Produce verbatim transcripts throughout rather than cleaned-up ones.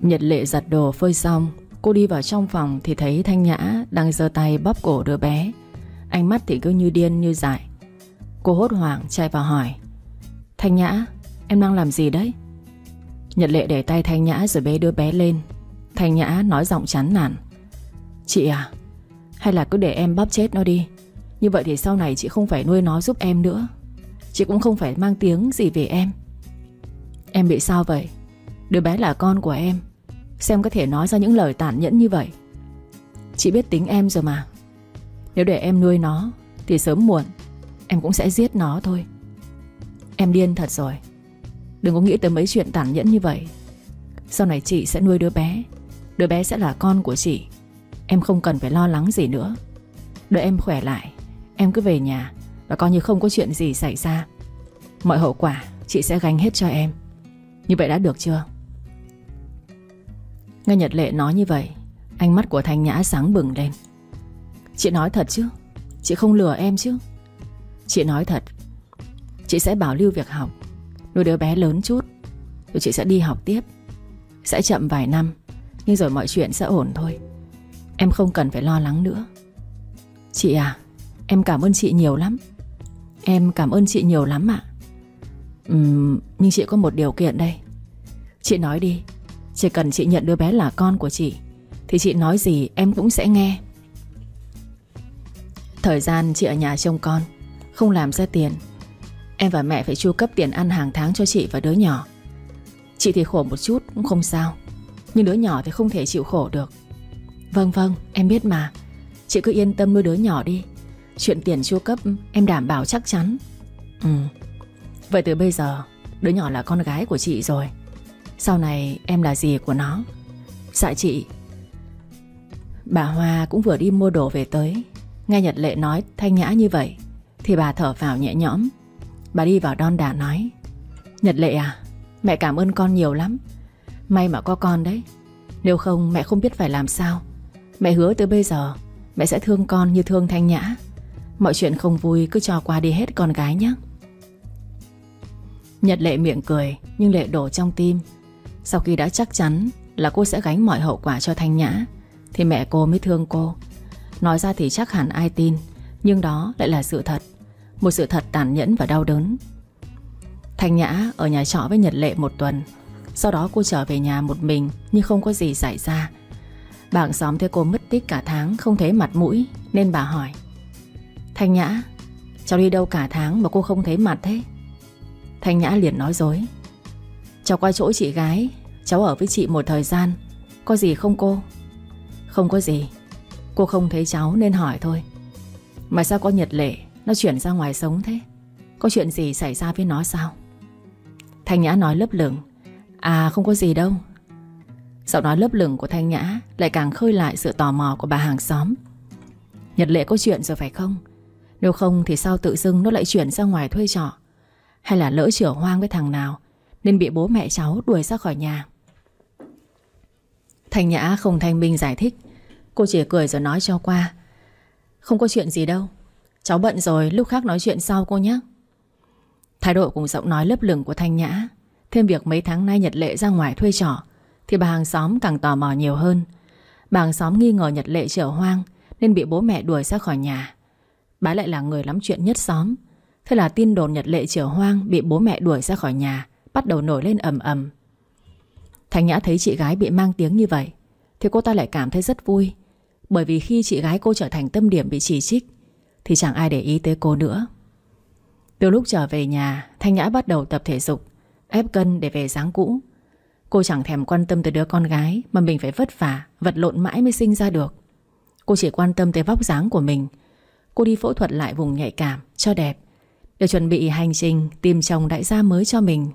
Nhật Lệ giặt đồ phơi xong, cô đi vào trong phòng thì thấy Thanh Nhã đang giơ tay bóp cổ đứa bé. Ánh mắt thì cứ như điên như dại. Cô hốt hoảng chạy vào hỏi: Thanh Nhã, em đang làm gì đấy? Nhật Lệ để tay Thanh Nhã rồi bế đứa bé lên. Thanh Nhã nói giọng chán nản: Chị à, hay là cứ để em bóp chết nó đi. Như vậy thì sau này chị không phải nuôi nó giúp em nữa. Chị cũng không phải mang tiếng gì về em. Em bị sao vậy? Đứa bé là con của em, xem có thể nói ra những lời tàn nhẫn như vậy. Chị biết tính em rồi mà. Nếu để em nuôi nó thì sớm muộn em cũng sẽ giết nó thôi. Em điên thật rồi. Đừng có nghĩ tới mấy chuyện tàn nhẫn như vậy. Sau này chị sẽ nuôi đứa bé. Đứa bé sẽ là con của chị. Em không cần phải lo lắng gì nữa. Đợi em khỏe lại, em cứ về nhà và coi như không có chuyện gì xảy ra. Mọi hậu quả chị sẽ gánh hết cho em. Như vậy đã được chưa? Nghe Nhật Lệ nói như vậy, ánh mắt của Thanh Nhã sáng bừng lên. Chị nói thật chứ? Chị không lừa em chứ? Chị nói thật. Chị sẽ bảo lưu việc học, nuôi đứa bé lớn chút, rồi chị sẽ đi học tiếp. Sẽ chậm vài năm, nhưng rồi mọi chuyện sẽ ổn thôi. Em không cần phải lo lắng nữa. Chị à, em cảm ơn chị nhiều lắm. Em cảm ơn chị nhiều lắm ạ. Ừm, nhưng chị có một điều kiện đây. Chị nói đi. Chỉ cần chị nhận đứa bé là con của chị thì chị nói gì em cũng sẽ nghe. Thời gian chị ở nhà trông con, không làm ra tiền, em và mẹ phải chu cấp tiền ăn hàng tháng cho chị và đứa nhỏ. Chị thì khổ một chút cũng không sao, nhưng đứa nhỏ thì không thể chịu khổ được. Vâng vâng, em biết mà. Chị cứ yên tâm nuôi đứa nhỏ đi. Chuyện tiền chu cấp em đảm bảo chắc chắn. Ừ. Vậy từ bây giờ đứa nhỏ là con gái của chị rồi. Sau này em là dì của nó. Dạ chị. Bà Hoa cũng vừa đi mua đồ về tới. Nghe Nhật Lệ nói Thanh Nhã như vậy thì bà thở phào nhẹ nhõm. Bà đi vào đon đả nói: Nhật Lệ à, mẹ cảm ơn con nhiều lắm. May mà có con đấy. Nếu không mẹ không biết phải làm sao. Mẹ hứa từ bây giờ mẹ sẽ thương con như thương Thanh Nhã. Mọi chuyện không vui cứ cho qua đi hết con gái nhé. Nhật Lệ miệng cười, nhưng lệ đổ trong tim. Sau khi đã chắc chắn là cô sẽ gánh mọi hậu quả cho Thanh Nhã thì mẹ cô mới thương cô. Nói ra thì chắc hẳn ai tin, nhưng đó lại là sự thật. Một sự thật tàn nhẫn và đau đớn. Thanh Nhã ở nhà trọ với Nhật Lệ một tuần. Sau đó cô trở về nhà một mình, nhưng không có gì xảy ra. Bà hàng xóm thấy cô mất tích cả tháng, không thấy mặt mũi, nên bà hỏi: Thanh Nhã, cháu đi đâu cả tháng mà cô không thấy mặt thế? Thanh Nhã liền nói dối: Cháu qua chỗ chị gái, cháu ở với chị một thời gian. Có gì không cô? Không có gì. Cô không thấy cháu nên hỏi thôi. Mà sao có Nhật Lệ nó chuyển ra ngoài sống thế? Có chuyện gì xảy ra với nó sao? Thanh Nhã nói lấp lửng: À không có gì đâu. Giọng nói lấp lửng của Thanh Nhã lại càng khơi lại sự tò mò của bà hàng xóm. Nhật Lệ có chuyện rồi phải không? Nếu không thì sao tự dưng nó lại chuyển ra ngoài thuê trọ? Hay là lỡ chửa hoang với thằng nào nên bị bố mẹ cháu đuổi ra khỏi nhà? Thanh Nhã không thanh minh giải thích. Cô chỉ cười rồi nói cho qua: Không có chuyện gì đâu. Cháu bận rồi, lúc khác nói chuyện sau cô nhé. Thái độ cùng giọng nói lấp lửng của Thanh Nhã, thêm việc mấy tháng nay Nhật Lệ ra ngoài thuê trọ, thì bà hàng xóm càng tò mò nhiều hơn. Bà hàng xóm nghi ngờ Nhật Lệ chửa hoang nên bị bố mẹ đuổi ra khỏi nhà. Bà lại là người lắm chuyện nhất xóm. Thế là tin đồn Nhật Lệ chửa hoang bị bố mẹ đuổi ra khỏi nhà bắt đầu nổi lên ầm ầm. Thanh Nhã thấy chị gái bị mang tiếng như vậy thì cô ta lại cảm thấy rất vui. Bởi vì khi chị gái cô trở thành tâm điểm bị chỉ trích thì chẳng ai để ý tới cô nữa. Từ lúc trở về nhà, Thanh Nhã bắt đầu tập thể dục, ép cân để về dáng cũ. Cô chẳng thèm quan tâm tới đứa con gái mà mình phải vất vả, vật lộn mãi mới sinh ra được. Cô chỉ quan tâm tới vóc dáng của mình. Cô đi phẫu thuật lại vùng nhạy cảm cho đẹp, để chuẩn bị hành trình tìm chồng đại gia mới cho mình.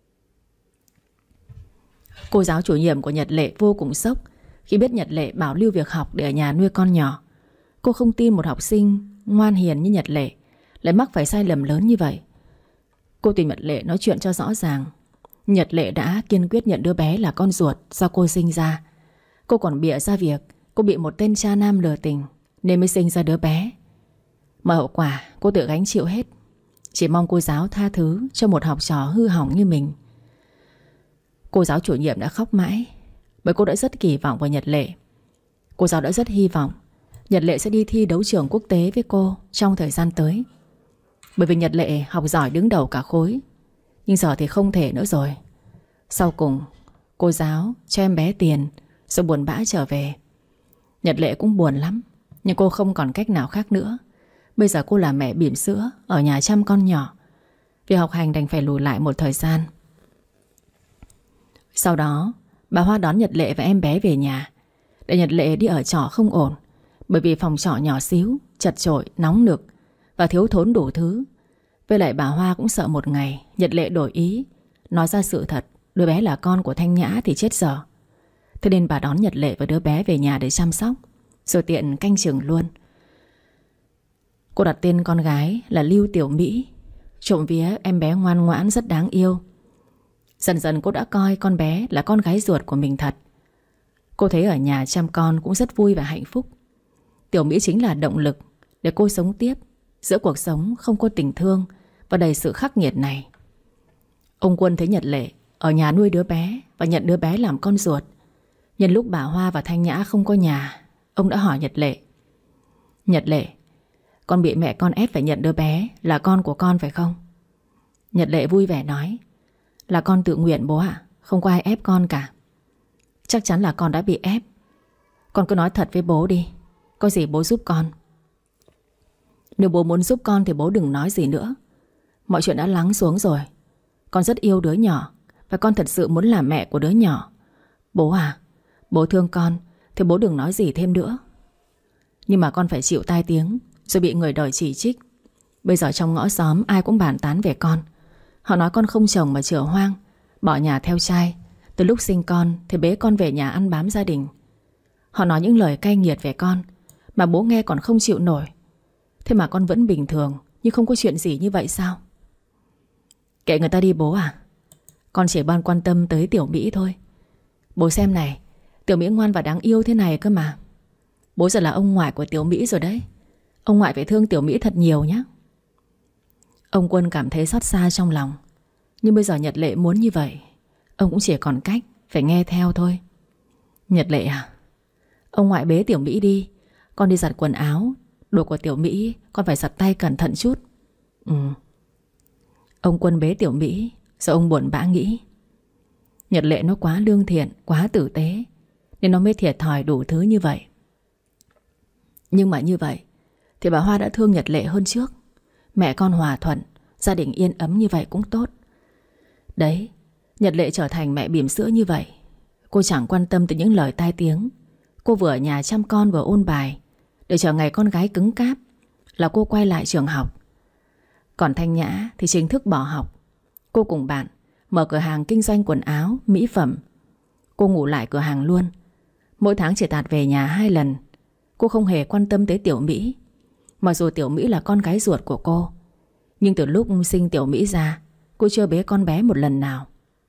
Cô giáo chủ nhiệm của Nhật Lệ vô cùng sốc khi biết Nhật Lệ bảo lưu việc học để ở nhà nuôi con nhỏ. Cô không tin một học sinh ngoan hiền như Nhật Lệ lại mắc phải sai lầm lớn như vậy. Cô tìm Nhật Lệ nói chuyện cho rõ ràng. Nhật Lệ đã kiên quyết nhận đứa bé là con ruột do cô sinh ra. Cô còn bịa ra việc cô bị một tên cha nam lừa tình nên mới sinh ra đứa bé. Mọi hậu quả cô tự gánh chịu hết. Chỉ mong cô giáo tha thứ cho một học trò hư hỏng như mình. Cô giáo chủ nhiệm đã khóc mãi. Bởi cô đã rất kỳ vọng vào Nhật Lệ. Cô giáo đã rất hy vọng Nhật Lệ sẽ đi thi đấu trường quốc tế với cô trong thời gian tới. Bởi vì Nhật Lệ học giỏi đứng đầu cả khối. Nhưng giờ thì không thể nữa rồi. Sau cùng cô giáo cho em bé tiền rồi buồn bã trở về. Nhật Lệ cũng buồn lắm, nhưng cô không còn cách nào khác nữa. Bây giờ cô là mẹ bỉm sữa ở nhà chăm con nhỏ. Việc học hành đành phải lùi lại một thời gian. Sau đó bà Hoa đón Nhật Lệ và em bé về nhà, để Nhật Lệ đi ở trọ không ổn. Bởi vì phòng trọ nhỏ xíu, chật chội, nóng nực và thiếu thốn đủ thứ. Với lại bà Hoa cũng sợ một ngày Nhật Lệ đổi ý, nói ra sự thật đứa bé là con của Thanh Nhã thì chết dở. Thế nên bà đón Nhật Lệ và đứa bé về nhà để chăm sóc, rồi tiện canh chừng luôn. Cô đặt tên con gái là Lưu Tiểu Mỹ. Trộm vía em bé ngoan ngoãn rất đáng yêu. Dần dần cô đã coi con bé là con gái ruột của mình thật. Cô thấy ở nhà chăm con cũng rất vui và hạnh phúc. Tiểu Mỹ chính là động lực để cô sống tiếp giữa cuộc sống không có tình thương và đầy sự khắc nghiệt này. Ông Quân thấy Nhật Lệ ở nhà nuôi đứa bé và nhận đứa bé làm con ruột. Nhân lúc bà Hoa và Thanh Nhã không có nhà, ông đã hỏi Nhật Lệ: Nhật Lệ, con bị mẹ con ép phải nhận đứa bé là con của con phải không? Nhật Lệ vui vẻ nói: Là con tự nguyện bố ạ, không có ai ép con cả. Chắc chắn là con đã bị ép. Con cứ nói thật với bố đi, có gì bố giúp con. Nếu bố muốn giúp con thì bố đừng nói gì nữa. Mọi chuyện đã lắng xuống rồi. Con rất yêu đứa nhỏ và con thật sự muốn làm mẹ của đứa nhỏ. Bố à, bố thương con thì bố đừng nói gì thêm nữa. Nhưng mà con phải chịu tai tiếng rồi bị người đời chỉ trích. Bây giờ trong ngõ xóm ai cũng bàn tán về con. Họ nói con không chồng mà chửa hoang, bỏ nhà theo trai. Từ lúc sinh con thì bế con về nhà ăn bám gia đình. Họ nói những lời cay nghiệt về con mà bố nghe còn không chịu nổi. Thế mà con vẫn bình thường, nhưng không có chuyện gì như vậy sao? Kệ người ta đi bố à. Con chỉ ban quan tâm tới Tiểu Mỹ thôi. Bố xem này, Tiểu Mỹ ngoan và đáng yêu thế này cơ mà. Bố giờ là ông ngoại của Tiểu Mỹ rồi đấy. Ông ngoại phải thương Tiểu Mỹ thật nhiều nhé. Ông Quân cảm thấy xót xa trong lòng. Nhưng bây giờ Nhật Lệ muốn như vậy, ông cũng chỉ còn cách phải nghe theo thôi. Nhật Lệ à, ông ngoại bế Tiểu Mỹ đi. Con đi giặt quần áo, đồ của Tiểu Mỹ con phải giặt tay cẩn thận chút. Ừ. Ông Quân bế Tiểu Mỹ, rồi ông buồn bã nghĩ: Nhật Lệ nó quá lương thiện, quá tử tế, nên nó mới thiệt thòi đủ thứ như vậy. Nhưng mà như vậy thì bà Hoa đã thương Nhật Lệ hơn trước. Mẹ con hòa thuận, gia đình yên ấm như vậy cũng tốt. Đấy, Nhật Lệ trở thành mẹ bỉm sữa như vậy, cô chẳng quan tâm tới những lời tai tiếng. Cô vừa ở nhà chăm con vừa ôn bài, để chờ ngày con gái cứng cáp là cô quay lại trường học. Còn Thanh Nhã thì chính thức bỏ học. Cô cùng bạn mở cửa hàng kinh doanh quần áo, mỹ phẩm. Cô ngủ lại cửa hàng luôn. Mỗi tháng chỉ tạt về nhà hai lần. Cô không hề quan tâm tới Tiểu Mỹ. Mặc dù Tiểu Mỹ là con gái ruột của cô, nhưng từ lúc sinh Tiểu Mỹ ra, cô chưa bế con bé một lần nào.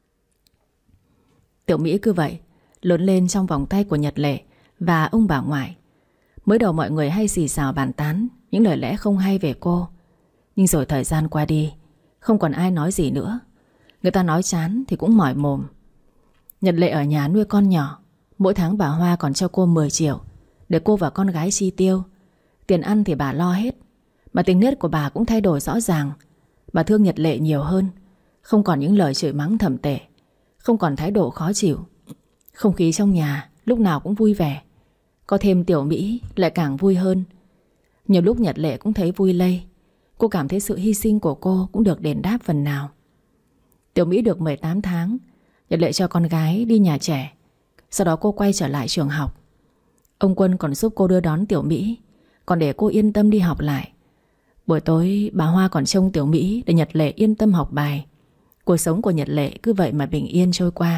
Tiểu Mỹ cứ vậy lớn lên trong vòng tay của Nhật Lệ và ông bà ngoại. Mới đầu mọi người hay xì xào bàn tán những lời lẽ không hay về cô. Nhưng rồi thời gian qua đi, không còn ai nói gì nữa. Người ta nói chán thì cũng mỏi mồm. Nhật Lệ ở nhà nuôi con nhỏ. Mỗi tháng bà Hoa còn cho cô mười triệu để cô và con gái chi tiêu. Tiền ăn thì bà lo hết, mà tính nết của bà cũng thay đổi rõ ràng. Bà thương Nhật Lệ nhiều hơn. Không còn những lời chửi mắng thậm tệ, không còn thái độ khó chịu. Không khí trong nhà lúc nào cũng vui vẻ. Có thêm Tiểu Mỹ lại càng vui hơn. Nhiều lúc Nhật Lệ cũng thấy vui lây. Cô cảm thấy sự hy sinh của cô cũng được đền đáp phần nào. Tiểu Mỹ được mười tám tháng, Nhật Lệ cho con gái đi nhà trẻ. Sau đó cô quay trở lại trường học. Ông Quân còn giúp cô đưa đón Tiểu Mỹ, còn để cô yên tâm đi học lại. Buổi tối bà Hoa còn trông Tiểu Mỹ để Nhật Lệ yên tâm học bài. Cuộc sống của Nhật Lệ cứ vậy mà bình yên trôi qua.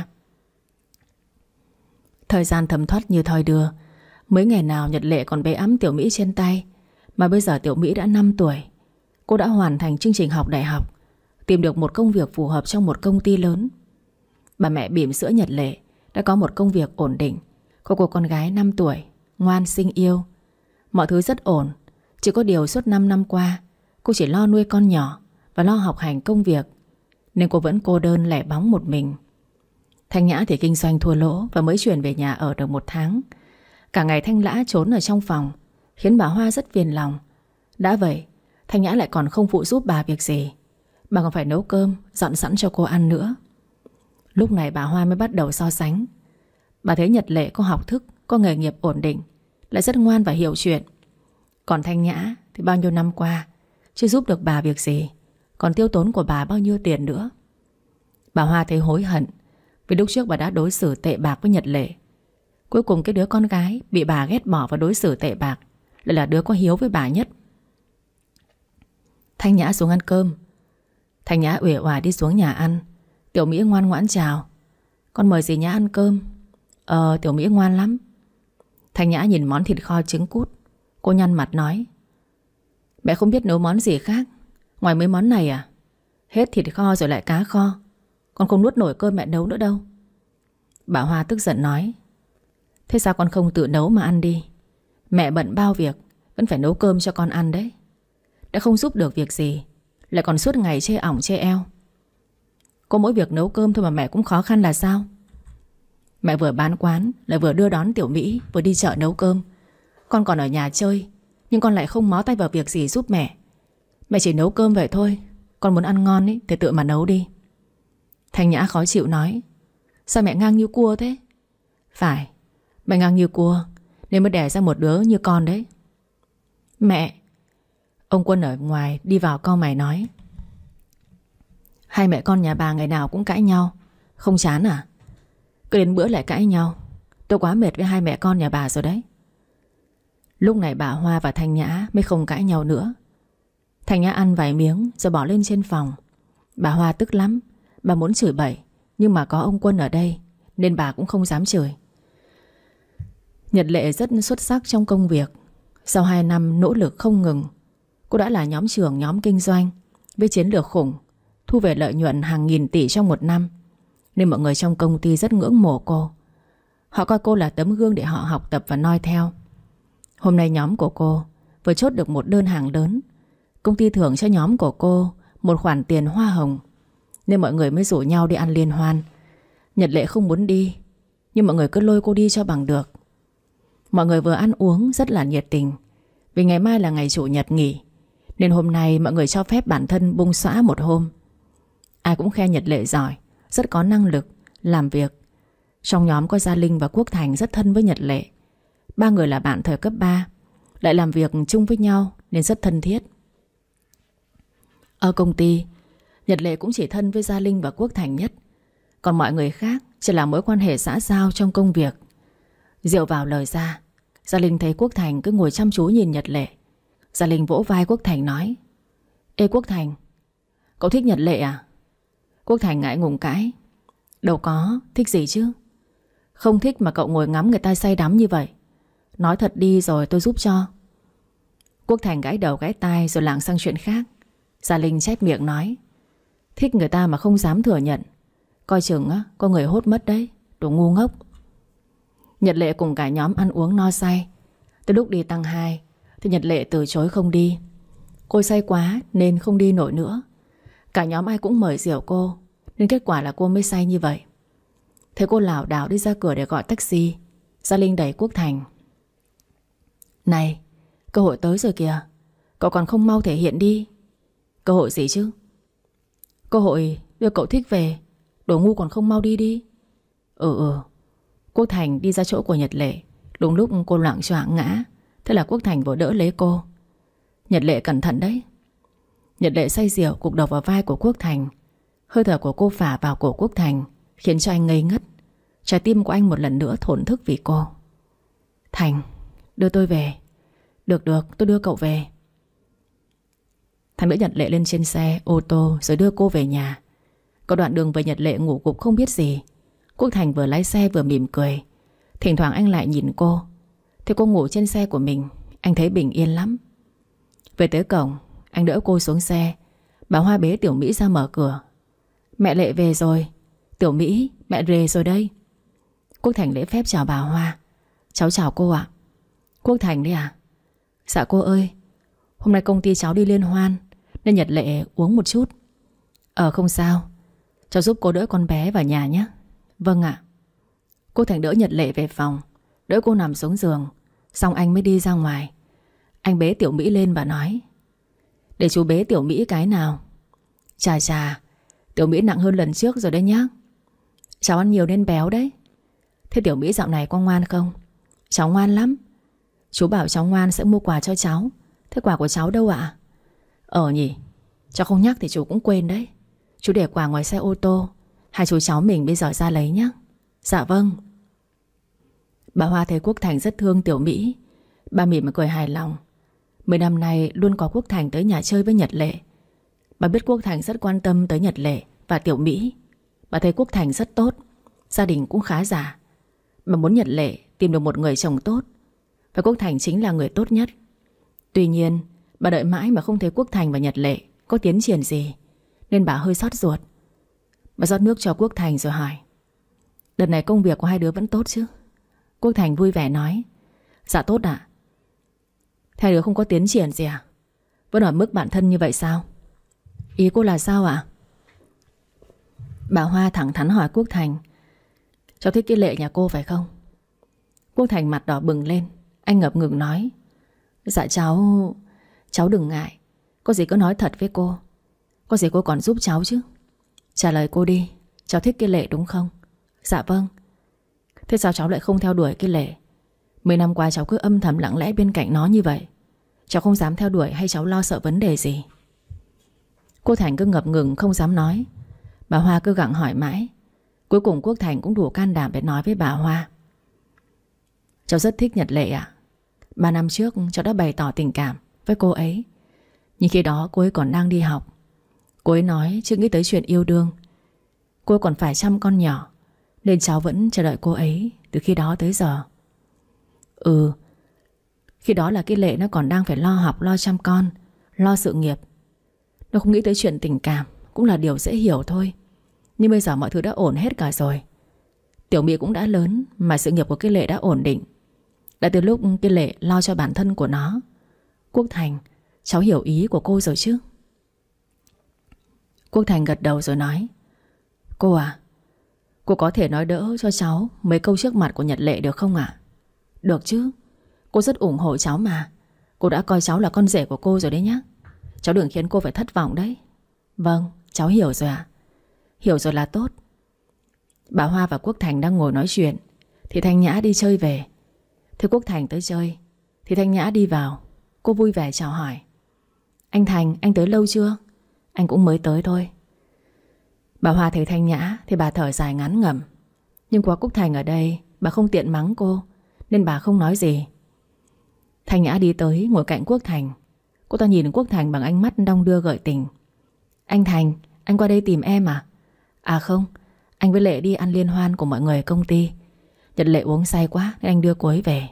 Thời gian thấm thoát như thoi đưa. Mấy ngày nào Nhật Lệ còn bế ẵm Tiểu Mỹ trên tay, mà bây giờ Tiểu Mỹ đã năm tuổi. Cô đã hoàn thành chương trình học đại học, tìm được một công việc phù hợp trong một công ty lớn. Bà mẹ bỉm sữa Nhật Lệ đã có một công việc ổn định, có cô con gái năm tuổi, ngoan xinh yêu. Mọi thứ rất ổn. Chỉ có điều suốt năm năm qua cô chỉ lo nuôi con nhỏ và lo học hành công việc, nên cô vẫn cô đơn lẻ bóng một mình. Thanh Nhã thì kinh doanh thua lỗ và mới chuyển về nhà ở được một tháng. Cả ngày Thanh Lã trốn ở trong phòng, khiến bà Hoa rất phiền lòng. Đã vậy, Thanh Nhã lại còn không phụ giúp bà việc gì. Bà còn phải nấu cơm, dọn sẵn cho cô ăn nữa. Lúc này bà Hoa mới bắt đầu so sánh. Bà thấy Nhật Lệ có học thức, có nghề nghiệp ổn định, lại rất ngoan và hiểu chuyện. Còn Thanh Nhã thì bao nhiêu năm qua chưa giúp được bà việc gì, còn tiêu tốn của bà bao nhiêu tiền nữa. Bà Hoa thấy hối hận vì lúc trước bà đã đối xử tệ bạc với Nhật Lệ. Cuối cùng cái đứa con gái bị bà ghét bỏ và đối xử tệ bạc lại là đứa có hiếu với bà nhất. Thanh Nhã xuống ăn cơm. Thanh Nhã uể oải đi xuống nhà ăn. Tiểu Mỹ ngoan ngoãn chào. Con mời dì Nhã ăn cơm. Ờ Tiểu Mỹ ngoan lắm. Thanh Nhã nhìn món thịt kho trứng cút. Cô nhăn mặt nói: Mẹ không biết nấu món gì khác ngoài mấy món này à? Hết thịt kho rồi lại cá kho, con không nuốt nổi cơm mẹ nấu nữa đâu. Bà Hoa tức giận nói: Thế sao con không tự nấu mà ăn đi? Mẹ bận bao việc, vẫn phải nấu cơm cho con ăn đấy. Đã không giúp được việc gì, lại còn suốt ngày chê ỏng chê eo. Có mỗi việc nấu cơm thôi mà mẹ cũng khó khăn là sao? Mẹ vừa bán quán, lại vừa đưa đón Tiểu Mỹ, vừa đi chợ nấu cơm. Con còn ở nhà chơi, nhưng con lại không mó tay vào việc gì giúp mẹ. Mẹ chỉ nấu cơm vậy thôi. Con muốn ăn ngon ý, thì tự mà nấu đi. Thanh Nhã khó chịu nói: Sao mẹ ngang như cua thế? Phải, mẹ ngang như cua nên mới đẻ ra một đứa như con đấy. Mẹ. Ông Quân ở ngoài đi vào cau mày nói: Hai mẹ con nhà bà ngày nào cũng cãi nhau, không chán à? Cứ đến bữa lại cãi nhau. Tôi quá mệt với hai mẹ con nhà bà rồi đấy. Lúc này bà Hoa và Thanh Nhã mới không cãi nhau nữa. Thanh Nhã ăn vài miếng rồi bỏ lên trên phòng. Bà Hoa tức lắm. Bà muốn chửi bậy, nhưng mà có ông Quân ở đây nên bà cũng không dám chửi. Nhật Lệ rất xuất sắc trong công việc. Sau hai năm nỗ lực không ngừng, cô đã là nhóm trưởng nhóm kinh doanh với chiến lược khủng, thu về lợi nhuận hàng nghìn tỷ trong một năm, nên mọi người trong công ty rất ngưỡng mộ cô. Họ coi cô là tấm gương để họ học tập và noi theo. Hôm nay nhóm của cô vừa chốt được một đơn hàng lớn. Công ty thưởng cho nhóm của cô một khoản tiền hoa hồng, nên mọi người mới rủ nhau đi ăn liên hoan. Nhật Lệ không muốn đi, nhưng mọi người cứ lôi cô đi cho bằng được. Mọi người vừa ăn uống rất là nhiệt tình, vì ngày mai là ngày chủ nhật nghỉ, nên hôm nay mọi người cho phép bản thân bung xõa một hôm. Ai cũng khen Nhật Lệ giỏi, rất có năng lực, làm việc. Trong nhóm có Gia Linh và Quốc Thành rất thân với Nhật Lệ. Ba người là bạn thời cấp ba, lại làm việc chung với nhau nên rất thân thiết. Ở công ty, Nhật Lệ cũng chỉ thân với Gia Linh và Quốc Thành nhất. Còn mọi người khác chỉ là mối quan hệ xã giao trong công việc. Rượu vào lời ra, Gia Linh thấy Quốc Thành cứ ngồi chăm chú nhìn Nhật Lệ. Gia Linh vỗ vai Quốc Thành nói: Ê Quốc Thành, cậu thích Nhật Lệ à? Quốc Thành ngại ngùng cãi: Đâu có, thích gì chứ. Không thích mà cậu ngồi ngắm người ta say đắm như vậy. Nói thật đi rồi tôi giúp cho. Quốc Thành gãi đầu gãi tai rồi lảng sang chuyện khác. Gia Linh chép miệng nói: Thích người ta mà không dám thừa nhận, coi chừng á, có người hốt mất đấy. Đồ ngu ngốc. Nhật Lệ cùng cả nhóm ăn uống no say. Tới lúc đi tăng hai thì Nhật Lệ từ chối không đi. Cô say quá nên không đi nổi nữa. Cả nhóm ai cũng mời rượu cô, nên kết quả là cô mới say như vậy. Thế cô lảo đảo đi ra cửa để gọi taxi. Gia Linh đẩy Quốc Thành: Này, cơ hội tới rồi kìa, cậu còn không mau thể hiện đi. Cơ hội gì chứ? Cơ hội đưa cậu thích về. Đồ ngu còn không mau đi đi. Ừ ừ. Quốc Thành đi ra chỗ của Nhật Lệ. Đúng lúc cô loạng choạng ngã, thế là Quốc Thành vội đỡ lấy cô. Nhật Lệ cẩn thận đấy. Nhật Lệ say rượu gục đầu vào vai của Quốc Thành. Hơi thở của cô phả vào cổ Quốc Thành, khiến cho anh ngây ngất. Trái tim của anh một lần nữa thổn thức vì cô. Thành, đưa tôi về. Được được, tôi đưa cậu về. Thành đỡ Nhật Lệ lên trên xe ô tô rồi đưa cô về nhà. Có đoạn đường về Nhật Lệ ngủ gục không biết gì. Quốc Thành vừa lái xe vừa mỉm cười. Thỉnh thoảng anh lại nhìn cô. Thế cô ngủ trên xe của mình, anh thấy bình yên lắm. Về tới cổng, anh đỡ cô xuống xe. Bà Hoa bế Tiểu Mỹ ra mở cửa. Mẹ Lệ về rồi. Tiểu Mỹ, mẹ về rồi đây. Quốc Thành lễ phép chào bà Hoa. Cháu chào cô ạ. Quốc Thành đấy à? Dạ cô ơi, hôm nay công ty cháu đi liên hoan nên Nhật Lệ uống một chút. Ờ không sao, cháu giúp cô đỡ con bé vào nhà nhé. Vâng ạ. Quốc Thành đỡ Nhật Lệ về phòng, đỡ cô nằm xuống giường. Xong anh mới đi ra ngoài. Anh bế Tiểu Mỹ lên và nói: để chú bế Tiểu Mỹ cái nào. Chà chà, Tiểu Mỹ nặng hơn lần trước rồi đấy nhá. Cháu ăn nhiều nên béo đấy. Thế Tiểu Mỹ dạo này có ngoan không? Cháu ngoan lắm. Chú bảo cháu ngoan sẽ mua quà cho cháu. Thế quà của cháu đâu ạ? Ờ nhỉ, cháu không nhắc thì chú cũng quên đấy. Chú để quà ngoài xe ô tô. Hai chú cháu mình bây giờ ra lấy nhé. Dạ vâng. Bà Hoa thấy Quốc Thành rất thương Tiểu Mỹ. Bà mỉm mà cười hài lòng. Mười năm nay luôn có Quốc Thành tới nhà chơi với Nhật Lệ. Bà biết Quốc Thành rất quan tâm tới Nhật Lệ và Tiểu Mỹ. Bà thấy Quốc Thành rất tốt, gia đình cũng khá giả. Bà muốn Nhật Lệ tìm được một người chồng tốt, và Quốc Thành chính là người tốt nhất. Tuy nhiên bà đợi mãi mà không thấy Quốc Thành và Nhật Lệ có tiến triển gì, nên bà hơi xót ruột. Bà rót nước cho Quốc Thành rồi hỏi: đợt này công việc của hai đứa vẫn tốt chứ? Quốc Thành vui vẻ nói: dạ tốt ạ. Hai đứa không có tiến triển gì à? Vẫn ở mức bạn thân như vậy sao? Ý cô là sao ạ? Bà Hoa thẳng thắn hỏi Quốc Thành: cháu thích cái Lệ nhà cô phải không? Quốc Thành mặt đỏ bừng lên. Anh ngập ngừng nói: dạ cháu... Cháu đừng ngại. Có gì cứ nói thật với cô. Có gì cô còn giúp cháu chứ. Trả lời cô đi, cháu thích cái Lệ đúng không? Dạ vâng. Thế sao cháu lại không theo đuổi cái Lệ? Mười năm qua cháu cứ âm thầm lặng lẽ bên cạnh nó như vậy. Cháu không dám theo đuổi hay cháu lo sợ vấn đề gì? Cô Thành cứ ngập ngừng không dám nói. Bà Hoa cứ gặng hỏi mãi. Cuối cùng Quốc Thành cũng đủ can đảm để nói với bà Hoa: cháu rất thích Nhật Lệ ạ. Ba năm trước cháu đã bày tỏ tình cảm với cô ấy, nhưng khi đó cô ấy còn đang đi học. Cô ấy nói chưa nghĩ tới chuyện yêu đương. Cô ấy còn phải chăm con nhỏ, nên cháu vẫn chờ đợi cô ấy từ khi đó tới giờ. Ừ, khi đó là cái Lệ nó còn đang phải lo học, lo chăm con, lo sự nghiệp. Nó không nghĩ tới chuyện tình cảm cũng là điều dễ hiểu thôi. Nhưng bây giờ mọi thứ đã ổn hết cả rồi. Tiểu Mỹ cũng đã lớn, mà sự nghiệp của cái Lệ đã ổn định. Đã từ lúc cái Lệ lo cho bản thân của nó. Quốc Thành, cháu hiểu ý của cô rồi chứ? Quốc Thành gật đầu rồi nói: cô à, cô có thể nói đỡ cho cháu mấy câu trước mặt của Nhật Lệ được không ạ? Được chứ, cô rất ủng hộ cháu mà. Cô đã coi cháu là con rể của cô rồi đấy nhá. Cháu đừng khiến cô phải thất vọng đấy. Vâng, cháu hiểu rồi ạ. Hiểu rồi là tốt. Bà Hoa và Quốc Thành đang ngồi nói chuyện thì Thanh Nhã đi chơi về. Thế Quốc Thành tới chơi thì Thanh Nhã đi vào. Cô vui vẻ chào hỏi: anh Thành, anh tới lâu chưa? Anh cũng mới tới thôi. Bà Hoa thấy Thanh Nhã thì bà thở dài ngắn ngẩm. Nhưng có Quốc Thành ở đây, bà không tiện mắng cô, nên bà không nói gì. Thanh Nhã đi tới ngồi cạnh Quốc Thành. Cô ta nhìn Quốc Thành bằng ánh mắt đong đưa gợi tình. Anh Thành, anh qua đây tìm em à? À không, anh với Lệ đi ăn liên hoan của mọi người ở công ty. Nhật Lệ uống say quá nên anh đưa cô ấy về.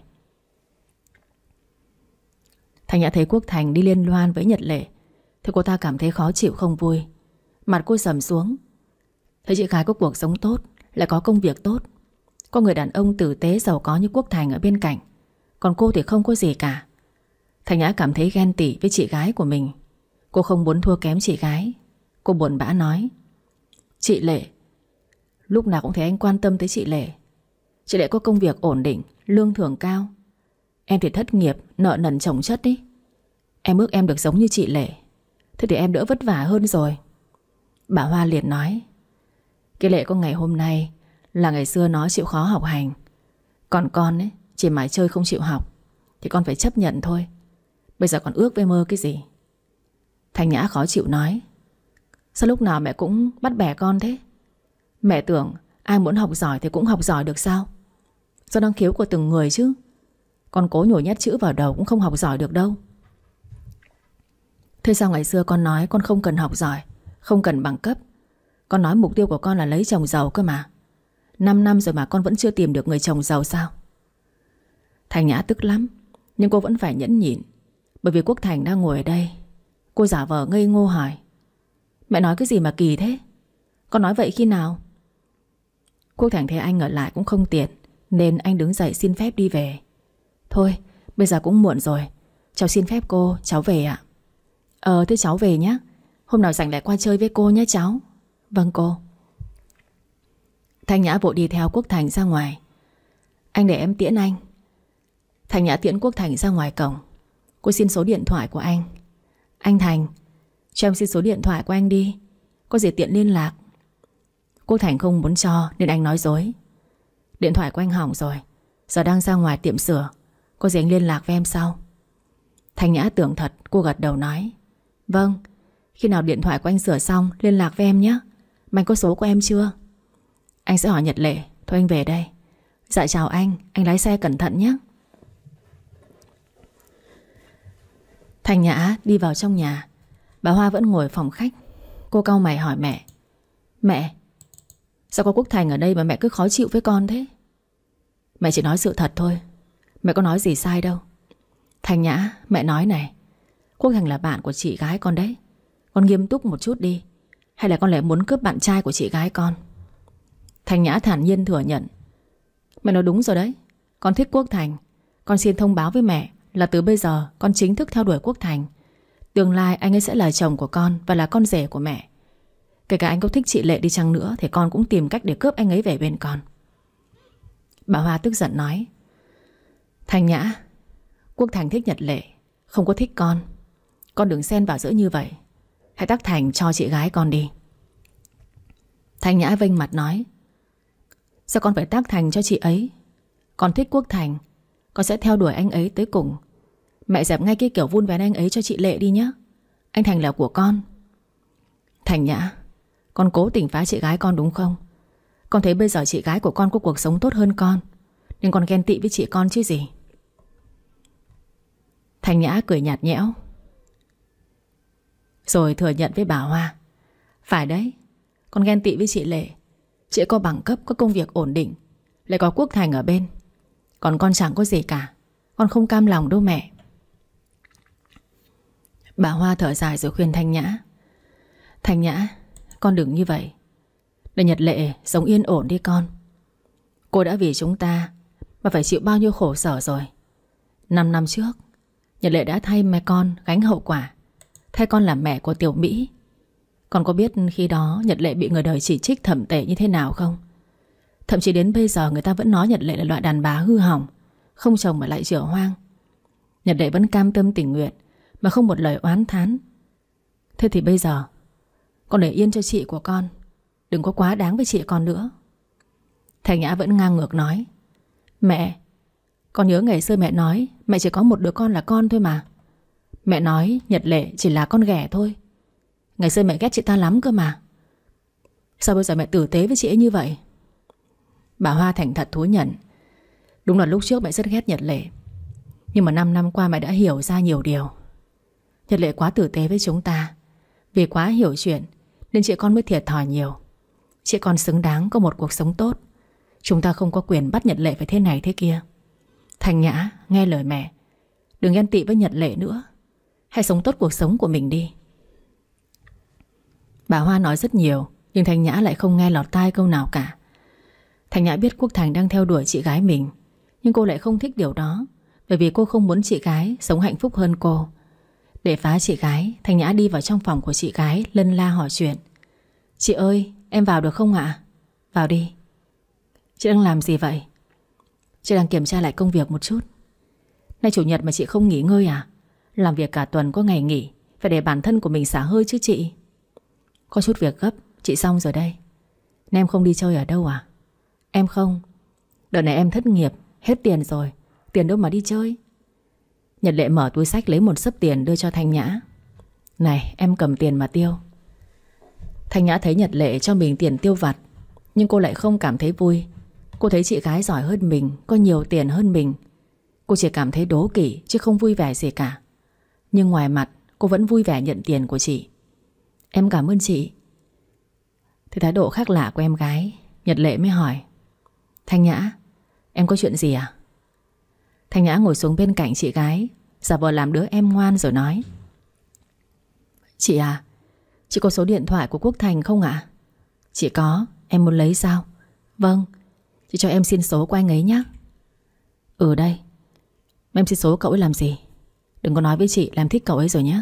Thanh Nhã thấy Quốc Thành đi liên hoan với Nhật Lệ thì cô ta cảm thấy khó chịu không vui. Mặt cô sầm xuống. Thấy chị gái có cuộc sống tốt, lại có công việc tốt, có người đàn ông tử tế giàu có như Quốc Thành ở bên cạnh, còn cô thì không có gì cả. Thanh Nhã cảm thấy ghen tị với chị gái của mình. Cô không muốn thua kém chị gái. Cô buồn bã nói: chị Lệ, lúc nào cũng thấy anh quan tâm tới chị Lệ. Chị Lệ có công việc ổn định, lương thưởng cao. Em thì thất nghiệp, nợ nần chồng chất ý. Em ước em được giống như chị Lệ. Thế thì em đỡ vất vả hơn rồi. Bà Hoa liền nói: cái Lệ có ngày hôm nay là ngày xưa nó chịu khó học hành. Còn con ấy, chỉ mải chơi không chịu học, thì con phải chấp nhận thôi. Bây giờ còn ước với mơ cái gì? Thanh Nhã khó chịu nói: sao lúc nào mẹ cũng bắt bẻ con thế? Mẹ tưởng ai muốn học giỏi thì cũng học giỏi được sao? Do năng khiếu của từng người chứ. Con cố nhồi nhét chữ vào đầu cũng không học giỏi được đâu. Thế sao ngày xưa con nói con không cần học giỏi, không cần bằng cấp? Con nói mục tiêu của con là lấy chồng giàu cơ mà. Năm năm rồi mà con vẫn chưa tìm được người chồng giàu sao? Thanh Nhã tức lắm, nhưng cô vẫn phải nhẫn nhịn. Bởi vì Quốc Thành đang ngồi ở đây. Cô giả vờ ngây ngô hỏi: mẹ nói cái gì mà kỳ thế? Con nói vậy khi nào? Quốc Thành thấy anh ở lại cũng không tiện, nên anh đứng dậy xin phép đi về. Thôi, bây giờ cũng muộn rồi, cháu xin phép cô, cháu về ạ. Ờ, thế cháu về nhé. Hôm nào rảnh lại qua chơi với cô nhé cháu. Vâng cô. Thanh Nhã vội đi theo Quốc Thành ra ngoài. Anh để em tiễn anh. Thanh Nhã tiễn Quốc Thành ra ngoài cổng. Cô xin số điện thoại của anh. Anh Thành, cho em xin số điện thoại của anh đi, có gì tiện liên lạc. Quốc Thành không muốn cho nên anh nói dối. Điện thoại của anh hỏng rồi, giờ đang ra ngoài tiệm sửa, có gì anh liên lạc với em sau. Thanh Nhã tưởng thật, cô gật đầu nói vâng, khi nào điện thoại của anh sửa xong liên lạc với em nhé. Mà anh có số của em chưa? Anh sẽ hỏi Nhật Lệ. Thôi anh về đây. Dạ chào anh, anh lái xe cẩn thận nhé. Thanh Nhã đi vào trong nhà. Bà Hoa vẫn ngồi phòng khách. Cô cau mày hỏi mẹ. Mẹ, sao có Quốc Thành ở đây mà mẹ cứ khó chịu với con thế? Mẹ chỉ nói sự thật thôi, mẹ có nói gì sai đâu. Thanh Nhã, mẹ nói này, Quốc Thành là bạn của chị gái con đấy. Con nghiêm túc một chút đi. Hay là con lại muốn cướp bạn trai của chị gái con? Thanh Nhã thản nhiên thừa nhận. Mẹ nói đúng rồi đấy, con thích Quốc Thành. Con xin thông báo với mẹ là từ bây giờ con chính thức theo đuổi Quốc Thành. Tương lai anh ấy sẽ là chồng của con và là con rể của mẹ. Kể cả anh có thích chị Lệ đi chăng nữa thì con cũng tìm cách để cướp anh ấy về bên con. Bà Hoa tức giận nói. Thanh Nhã, Quốc Thành thích Nhật Lệ, không có thích con. Con đừng xen vào giữa như vậy. Hãy tác thành cho chị gái con đi. Thanh Nhã vênh mặt nói. Sao con phải tác thành cho chị ấy? Con thích Quốc Thành, con sẽ theo đuổi anh ấy tới cùng. Mẹ dẹp ngay cái kiểu vun vén anh ấy cho chị Lệ đi nhé. Anh Thành là của con. Thanh Nhã, con cố tình phá chị gái con đúng không? Con thấy bây giờ chị gái của con có cuộc sống tốt hơn con, nên con ghen tị với chị con chứ gì. Thanh Nhã cười nhạt nhẽo, rồi thừa nhận với bà Hoa. Phải đấy, con ghen tị với chị Lệ. Chị có bằng cấp, có công việc ổn định, lại có Quốc Thành ở bên. Còn con chẳng có gì cả. Con không cam lòng đâu mẹ. Bà Hoa thở dài rồi khuyên Thanh Nhã. Thanh Nhã, con đừng như vậy. Để Nhật Lệ sống yên ổn đi con. Cô đã vì chúng ta mà phải chịu bao nhiêu khổ sở rồi. Năm năm trước Nhật Lệ đã thay mẹ con gánh hậu quả, thay con làm mẹ của Tiểu Mỹ. Con có biết khi đó Nhật Lệ bị người đời chỉ trích thậm tệ như thế nào không? Thậm chí đến bây giờ người ta vẫn nói Nhật Lệ là loại đàn bà hư hỏng, không chồng mà lại chửa hoang. Nhật Lệ vẫn cam tâm tình nguyện mà không một lời oán thán. Thế thì bây giờ con để yên cho chị của con, đừng có quá đáng với chị con nữa. Thanh Nhã vẫn ngang ngược nói. Mẹ, con nhớ ngày xưa mẹ nói mẹ chỉ có một đứa con là con thôi mà. Mẹ nói Nhật Lệ chỉ là con ghẻ thôi. Ngày xưa mẹ ghét chị ta lắm cơ mà. Sao bây giờ mẹ tử tế với chị ấy như vậy? Bà Hoa thành thật thú nhận. Đúng là lúc trước mẹ rất ghét Nhật Lệ, nhưng mà năm năm qua mẹ đã hiểu ra nhiều điều. Nhật Lệ quá tử tế với chúng ta. Vì quá hiểu chuyện nên chị con mới thiệt thòi nhiều. Chị con xứng đáng có một cuộc sống tốt. Chúng ta không có quyền bắt Nhật Lệ phải thế này thế kia. Thanh Nhã, nghe lời mẹ, đừng ghen tị với Nhật Lệ nữa. Hãy sống tốt cuộc sống của mình đi. Bà Hoa nói rất nhiều, nhưng Thanh Nhã lại không nghe lọt tai câu nào cả. Thanh Nhã biết Quốc Thành đang theo đuổi chị gái mình, nhưng cô lại không thích điều đó, bởi vì cô không muốn chị gái sống hạnh phúc hơn cô. Để phá chị gái, Thanh Nhã đi vào trong phòng của chị gái, lân la hỏi chuyện. Chị ơi, em vào được không ạ? Vào đi. Chị đang làm gì vậy? Chị đang kiểm tra lại công việc một chút. Nay chủ nhật mà chị không nghỉ ngơi à? Làm việc cả tuần có ngày nghỉ, phải để bản thân của mình xả hơi chứ chị. Có chút việc gấp, chị xong rồi đây. Nên em không đi chơi ở đâu à? Em không. Đợt này em thất nghiệp, hết tiền rồi. Tiền đâu mà đi chơi. Nhật Lệ mở túi xách lấy một xấp tiền đưa cho Thanh Nhã. Này, em cầm tiền mà tiêu. Thanh Nhã thấy Nhật Lệ cho mình tiền tiêu vặt, nhưng cô lại không cảm thấy vui. Cô thấy chị gái giỏi hơn mình, có nhiều tiền hơn mình. Cô chỉ cảm thấy đố kỵ chứ không vui vẻ gì cả. Nhưng ngoài mặt cô vẫn vui vẻ nhận tiền của chị. Em cảm ơn chị. Thì thái độ khác lạ của em gái, Nhật Lệ mới hỏi. Thanh Nhã, em có chuyện gì à? Thanh Nhã ngồi xuống bên cạnh chị gái, giả vờ làm đứa em ngoan rồi nói. Chị à, chị có số điện thoại của Quốc Thành không ạ? À? Chị có, em muốn lấy sao? Vâng, chị cho em xin số của anh ấy nhé. Ừ đây. Em xin số cậu ấy làm gì? Đừng có nói với chị làm thích cậu ấy rồi nhé.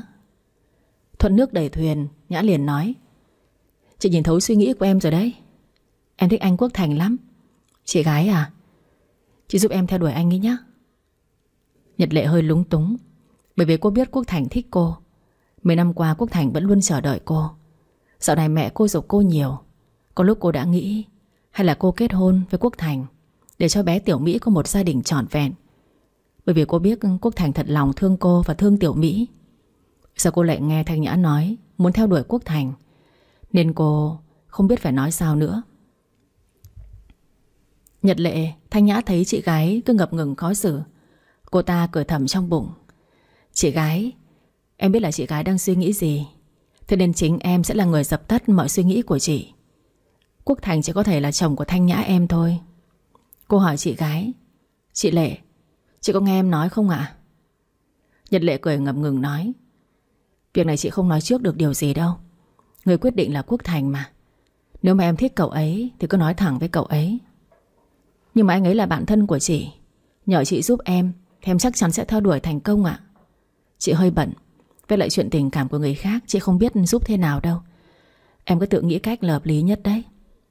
Thuận nước đẩy thuyền, Nhã liền nói. Chị nhìn thấu suy nghĩ của em rồi đấy. Em thích anh Quốc Thành lắm. Chị gái à? Chị giúp em theo đuổi anh ấy nhé. Nhật Lệ hơi lúng túng, bởi vì cô biết Quốc Thành thích cô. Mấy năm qua Quốc Thành vẫn luôn chờ đợi cô. Dạo này mẹ cô giục cô nhiều. Có lúc cô đã nghĩ hay là cô kết hôn với Quốc Thành để cho bé Tiểu Mỹ có một gia đình trọn vẹn. Bởi vì cô biết Quốc Thành thật lòng thương cô và thương Tiểu Mỹ. Giờ cô lại nghe Thanh Nhã nói muốn theo đuổi Quốc Thành, nên cô không biết phải nói sao nữa. Nhật Lệ, Thanh Nhã thấy chị gái cứ ngập ngừng khó xử. Cô ta cười thầm trong bụng. Chị gái, em biết là chị gái đang suy nghĩ gì, thế nên chính em sẽ là người dập tắt mọi suy nghĩ của chị. Quốc Thành chỉ có thể là chồng của Thanh Nhã em thôi. Cô hỏi chị gái. Chị Lệ, chị có nghe em nói không ạ? Nhật Lệ cười ngập ngừng nói. Việc này chị không nói trước được điều gì đâu. Người quyết định là Quốc Thành mà. Nếu mà em thích cậu ấy thì cứ nói thẳng với cậu ấy. Nhưng mà anh ấy là bạn thân của chị, nhờ chị giúp em thì em chắc chắn sẽ theo đuổi thành công ạ. Chị hơi bận, với lại chuyện tình cảm của người khác chị không biết giúp thế nào đâu. Em cứ tự nghĩ cách là hợp lý nhất đấy.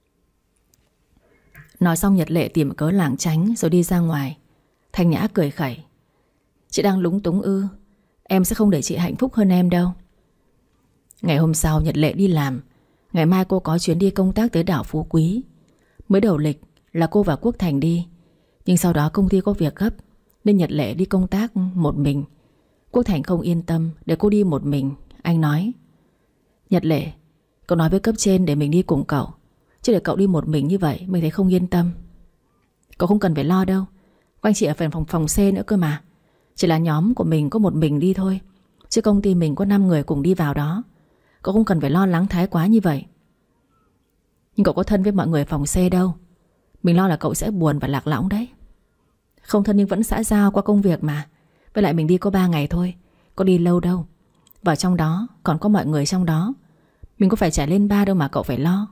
Nói xong Nhật Lệ tìm cớ lảng tránh rồi đi ra ngoài. Thanh Nhã cười khẩy. Chị đang lúng túng ư? Em sẽ không để chị hạnh phúc hơn em đâu. Ngày hôm sau Nhật Lệ đi làm. Ngày mai cô có chuyến đi công tác tới đảo Phú Quý. Mới đầu lịch là cô và Quốc Thành đi, nhưng sau đó công ty có việc gấp nên Nhật Lệ đi công tác một mình. Quốc Thành không yên tâm để cô đi một mình. Anh nói. Nhật Lệ, cậu nói với cấp trên để mình đi cùng cậu, chứ để cậu đi một mình như vậy mình thấy không yên tâm. Cậu không cần phải lo đâu. Có anh chị ở phần phòng phòng C nữa cơ mà. Chỉ là nhóm của mình có một mình đi thôi, chứ công ty mình có năm người cùng đi vào đó. Cậu không cần phải lo lắng thái quá như vậy. Nhưng cậu có thân với mọi người phòng C đâu. Mình lo là cậu sẽ buồn và lạc lõng đấy. Không thân nhưng vẫn xã giao qua công việc mà. Với lại mình đi có ba ngày thôi, có đi lâu đâu. Vào trong đó còn có mọi người trong đó. Mình có phải trải lên ba đâu mà cậu phải lo.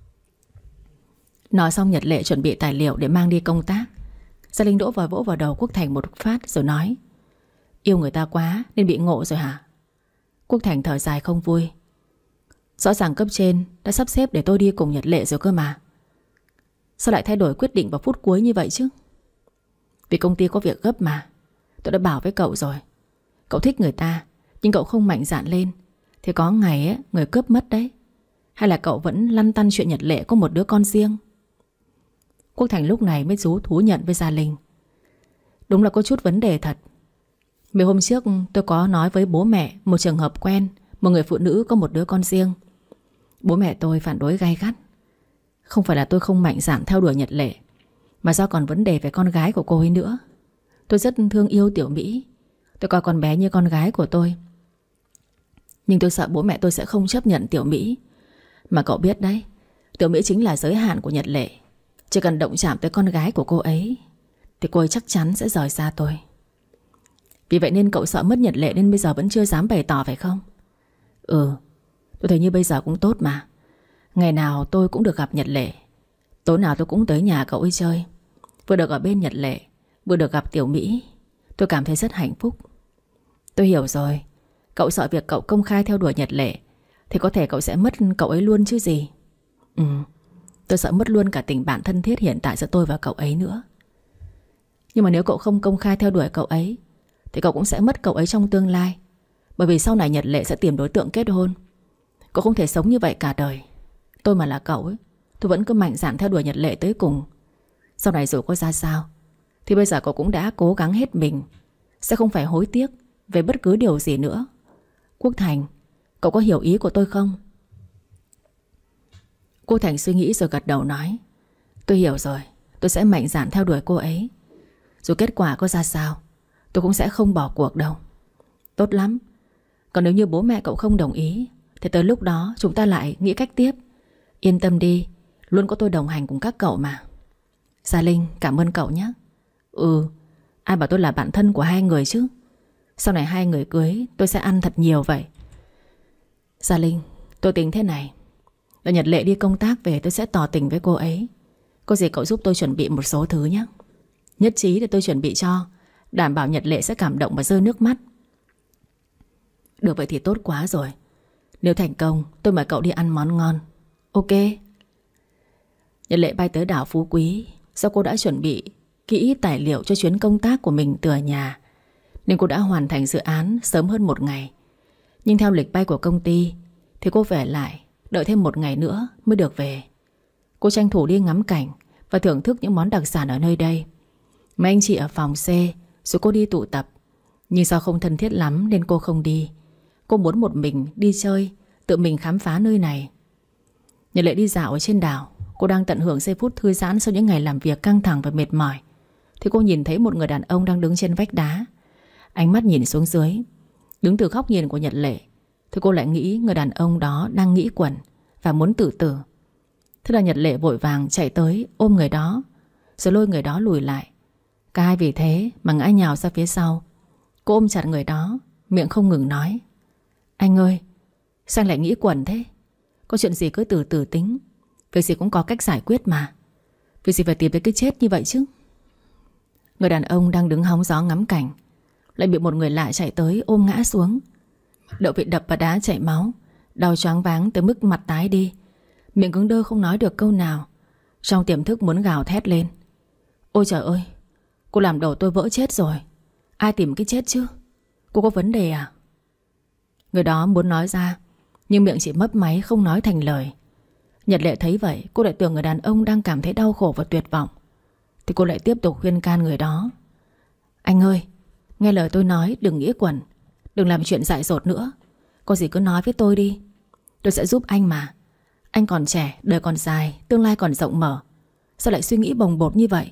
Nói xong Nhật Lệ chuẩn bị tài liệu để mang đi công tác. Gia Linh đỗ vòi vỗ vào đầu Quốc Thành một phát rồi nói. Yêu người ta quá nên bị ngộ rồi hả? Quốc Thành thở dài không vui. Rõ ràng cấp trên đã sắp xếp để tôi đi cùng Nhật Lệ rồi cơ mà. Sao lại thay đổi quyết định vào phút cuối như vậy chứ? Vì công ty có việc gấp mà. Tôi đã bảo với cậu rồi. Cậu thích người ta nhưng cậu không mạnh dạn lên thì có ngày ấy, người cướp mất đấy. Hay là cậu vẫn lăn tăn chuyện Nhật Lệ có một đứa con riêng? Quốc Thành lúc này mới rú thú nhận với Gia Linh. Đúng là có chút vấn đề thật. Mấy hôm trước tôi có nói với bố mẹ một trường hợp quen, một người phụ nữ có một đứa con riêng. Bố mẹ tôi phản đối gay gắt. Không phải là tôi không mạnh dạn theo đuổi Nhật Lệ, mà do còn vấn đề về con gái của cô ấy nữa. Tôi rất thương yêu Tiểu Mỹ. Tôi coi con bé như con gái của tôi. Nhưng tôi sợ bố mẹ tôi sẽ không chấp nhận Tiểu Mỹ. Mà cậu biết đấy, Tiểu Mỹ chính là giới hạn của Nhật Lệ. Chỉ cần động chạm tới con gái của cô ấy thì cô ấy chắc chắn sẽ rời xa tôi. Vì vậy nên cậu sợ mất Nhật Lệ nên bây giờ vẫn chưa dám bày tỏ phải không? Ừ, tôi thấy như bây giờ cũng tốt mà. Ngày nào tôi cũng được gặp Nhật Lệ. Tối nào tôi cũng tới nhà cậu ấy chơi. Vừa được ở bên Nhật Lệ, vừa được gặp Tiểu Mỹ. Tôi cảm thấy rất hạnh phúc. Tôi hiểu rồi. Cậu sợ việc cậu công khai theo đuổi Nhật Lệ thì có thể cậu sẽ mất cậu ấy luôn chứ gì. Ừ, tôi sợ mất luôn cả tình bạn thân thiết hiện tại giữa tôi và cậu ấy nữa. Nhưng mà nếu cậu không công khai theo đuổi cậu ấy thì cậu cũng sẽ mất cậu ấy trong tương lai. Bởi vì sau này Nhật Lệ sẽ tìm đối tượng kết hôn. Cậu không thể sống như vậy cả đời. Tôi mà là cậu ấy, tôi vẫn cứ mạnh dạn theo đuổi Nhật Lệ tới cùng. Sau này dù có ra sao thì bây giờ cậu cũng đã cố gắng hết mình, sẽ không phải hối tiếc về bất cứ điều gì nữa. Quốc Thành, cậu có hiểu ý của tôi không? Quốc Thành suy nghĩ rồi gật đầu nói. Tôi hiểu rồi. Tôi sẽ mạnh dạn theo đuổi cô ấy. Dù kết quả có ra sao tôi cũng sẽ không bỏ cuộc đâu. Tốt lắm. Còn nếu như bố mẹ cậu không đồng ý thì tới lúc đó chúng ta lại nghĩ cách tiếp. Yên tâm đi, luôn có tôi đồng hành cùng các cậu mà. Gia Linh, cảm ơn cậu nhé. Ừ, ai bảo tôi là bạn thân của hai người chứ. Sau này hai người cưới tôi sẽ ăn thật nhiều vậy. Gia Linh, tôi tính thế này. Đợi Nhật Lệ đi công tác về tôi sẽ tỏ tình với cô ấy. Có gì cậu giúp tôi chuẩn bị một số thứ nhé. Nhất trí để tôi chuẩn bị cho, đảm bảo Nhật Lệ sẽ cảm động và rơi nước mắt. Được vậy thì tốt quá rồi. Nếu thành công tôi mời cậu đi ăn món ngon. Ok. Nhật Lệ bay tới đảo Phú Quý do cô đã chuẩn bị kỹ tài liệu cho chuyến công tác của mình từ ở nhà, nên cô đã hoàn thành dự án sớm hơn một ngày. Nhưng theo lịch bay của công ty thì cô về lại đợi thêm một ngày nữa mới được về. Cô tranh thủ đi ngắm cảnh và thưởng thức những món đặc sản ở nơi đây. Mấy anh chị ở phòng C rồi cô đi tụ tập, nhưng do không thân thiết lắm nên cô không đi. Cô muốn một mình đi chơi, tự mình khám phá nơi này. Nhật Lệ đi dạo ở trên đảo. Cô đang tận hưởng giây phút thư giãn sau những ngày làm việc căng thẳng và mệt mỏi, thì cô nhìn thấy một người đàn ông đang đứng trên vách đá. Ánh mắt nhìn xuống dưới. Đứng từ góc nhìn của Nhật Lệ thì cô lại nghĩ người đàn ông đó đang nghĩ quẩn và muốn tự tử. Thế là Nhật Lệ vội vàng chạy tới ôm người đó, rồi lôi người đó lùi lại. Cả hai vì thế mà ngã nhào ra phía sau. Cô ôm chặt người đó, miệng không ngừng nói: "Anh ơi, sao anh lại nghĩ quẩn thế? Có chuyện gì cứ từ từ tính. Việc gì cũng có cách giải quyết mà. Việc gì phải tìm tới cái chết như vậy chứ?" Người đàn ông đang đứng hóng gió ngắm cảnh lại bị một người lạ chạy tới ôm ngã xuống. Đậu bị đập vào đá chảy máu, đau choáng váng tới mức mặt tái đi, miệng cứng đơ không nói được câu nào. Trong tiềm thức muốn gào thét lên: "Ôi trời ơi, cô làm đầu tôi vỡ chết rồi. Ai tìm cái chết chứ? Cô có vấn đề à?" Người đó muốn nói ra nhưng miệng chỉ mấp máy không nói thành lời. Nhật Lệ thấy vậy, cô lại tưởng người đàn ông đang cảm thấy đau khổ và tuyệt vọng, thì cô lại tiếp tục khuyên can người đó: "Anh ơi, nghe lời tôi nói, đừng nghĩ quẩn, đừng làm chuyện dại dột nữa. Có gì cứ nói với tôi đi, tôi sẽ giúp anh mà. Anh còn trẻ, đời còn dài, tương lai còn rộng mở. Sao lại suy nghĩ bồng bột như vậy?"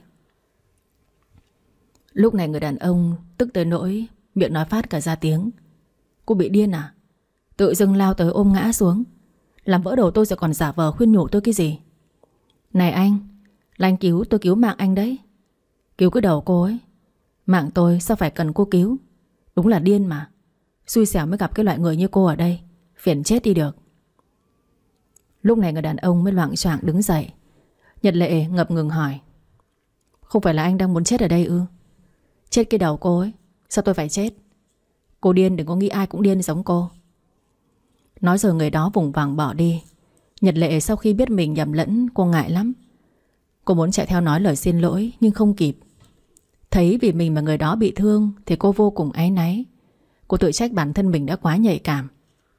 Lúc này người đàn ông tức tới nỗi miệng nói phát cả ra tiếng: "Cô bị điên à? Tự dưng lao tới ôm ngã xuống, làm vỡ đầu tôi rồi còn giả vờ khuyên nhủ tôi cái gì? Này anh, là anh cứu tôi, cứu mạng anh đấy. Cứu cái đầu cô ấy. Mạng tôi sao phải cần cô cứu? Đúng là điên mà. Xui xẻo mới gặp cái loại người như cô ở đây. Phiền chết đi được." Lúc này người đàn ông mới loạng choạng đứng dậy. Nhật Lệ ngập ngừng hỏi: "Không phải là anh đang muốn chết ở đây ư?" "Chết cái đầu cô ấy, sao tôi phải chết? Cô điên, đừng có nghĩ ai cũng điên giống cô." Nói rồi người đó vùng vằng bỏ đi. Nhật Lệ sau khi biết mình nhầm lẫn, cô ngại lắm. Cô muốn chạy theo nói lời xin lỗi nhưng không kịp. Thấy vì mình mà người đó bị thương thì cô vô cùng áy náy. Cô tự trách bản thân mình đã quá nhạy cảm.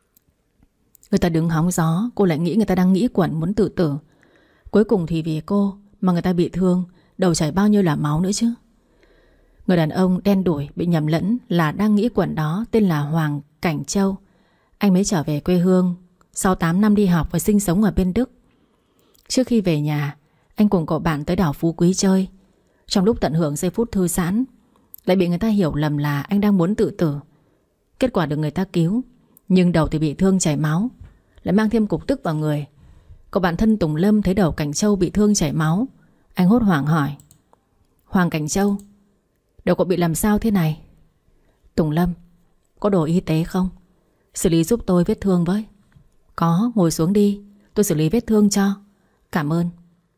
Người ta đứng hóng gió, cô lại nghĩ người ta đang nghĩ quẩn muốn tự tử. Cuối cùng thì vì cô mà người ta bị thương, đầu chảy bao nhiêu là máu nữa chứ. Người đàn ông đen đủi bị nhầm lẫn là đang nghĩ quẩn đó tên là Hoàng Cảnh Châu. Anh mới trở về quê hương sau tám năm đi học và sinh sống ở bên Đức. Trước khi về nhà, anh cùng cậu bạn tới đảo Phú Quý chơi. Trong lúc tận hưởng giây phút thư giãn, lại bị người ta hiểu lầm là anh đang muốn tự tử. Kết quả được người ta cứu, nhưng đầu thì bị thương chảy máu, lại mang thêm cục tức vào người. Cậu bạn thân Tùng Lâm thấy đầu Cảnh Châu bị thương chảy máu, anh hốt hoảng hỏi: "Hoàng Cảnh Châu, đầu cậu bị làm sao thế này?" "Tùng Lâm, có đồ y tế không? Xử lý giúp tôi vết thương với." "Có, ngồi xuống đi, tôi xử lý vết thương cho." "Cảm ơn."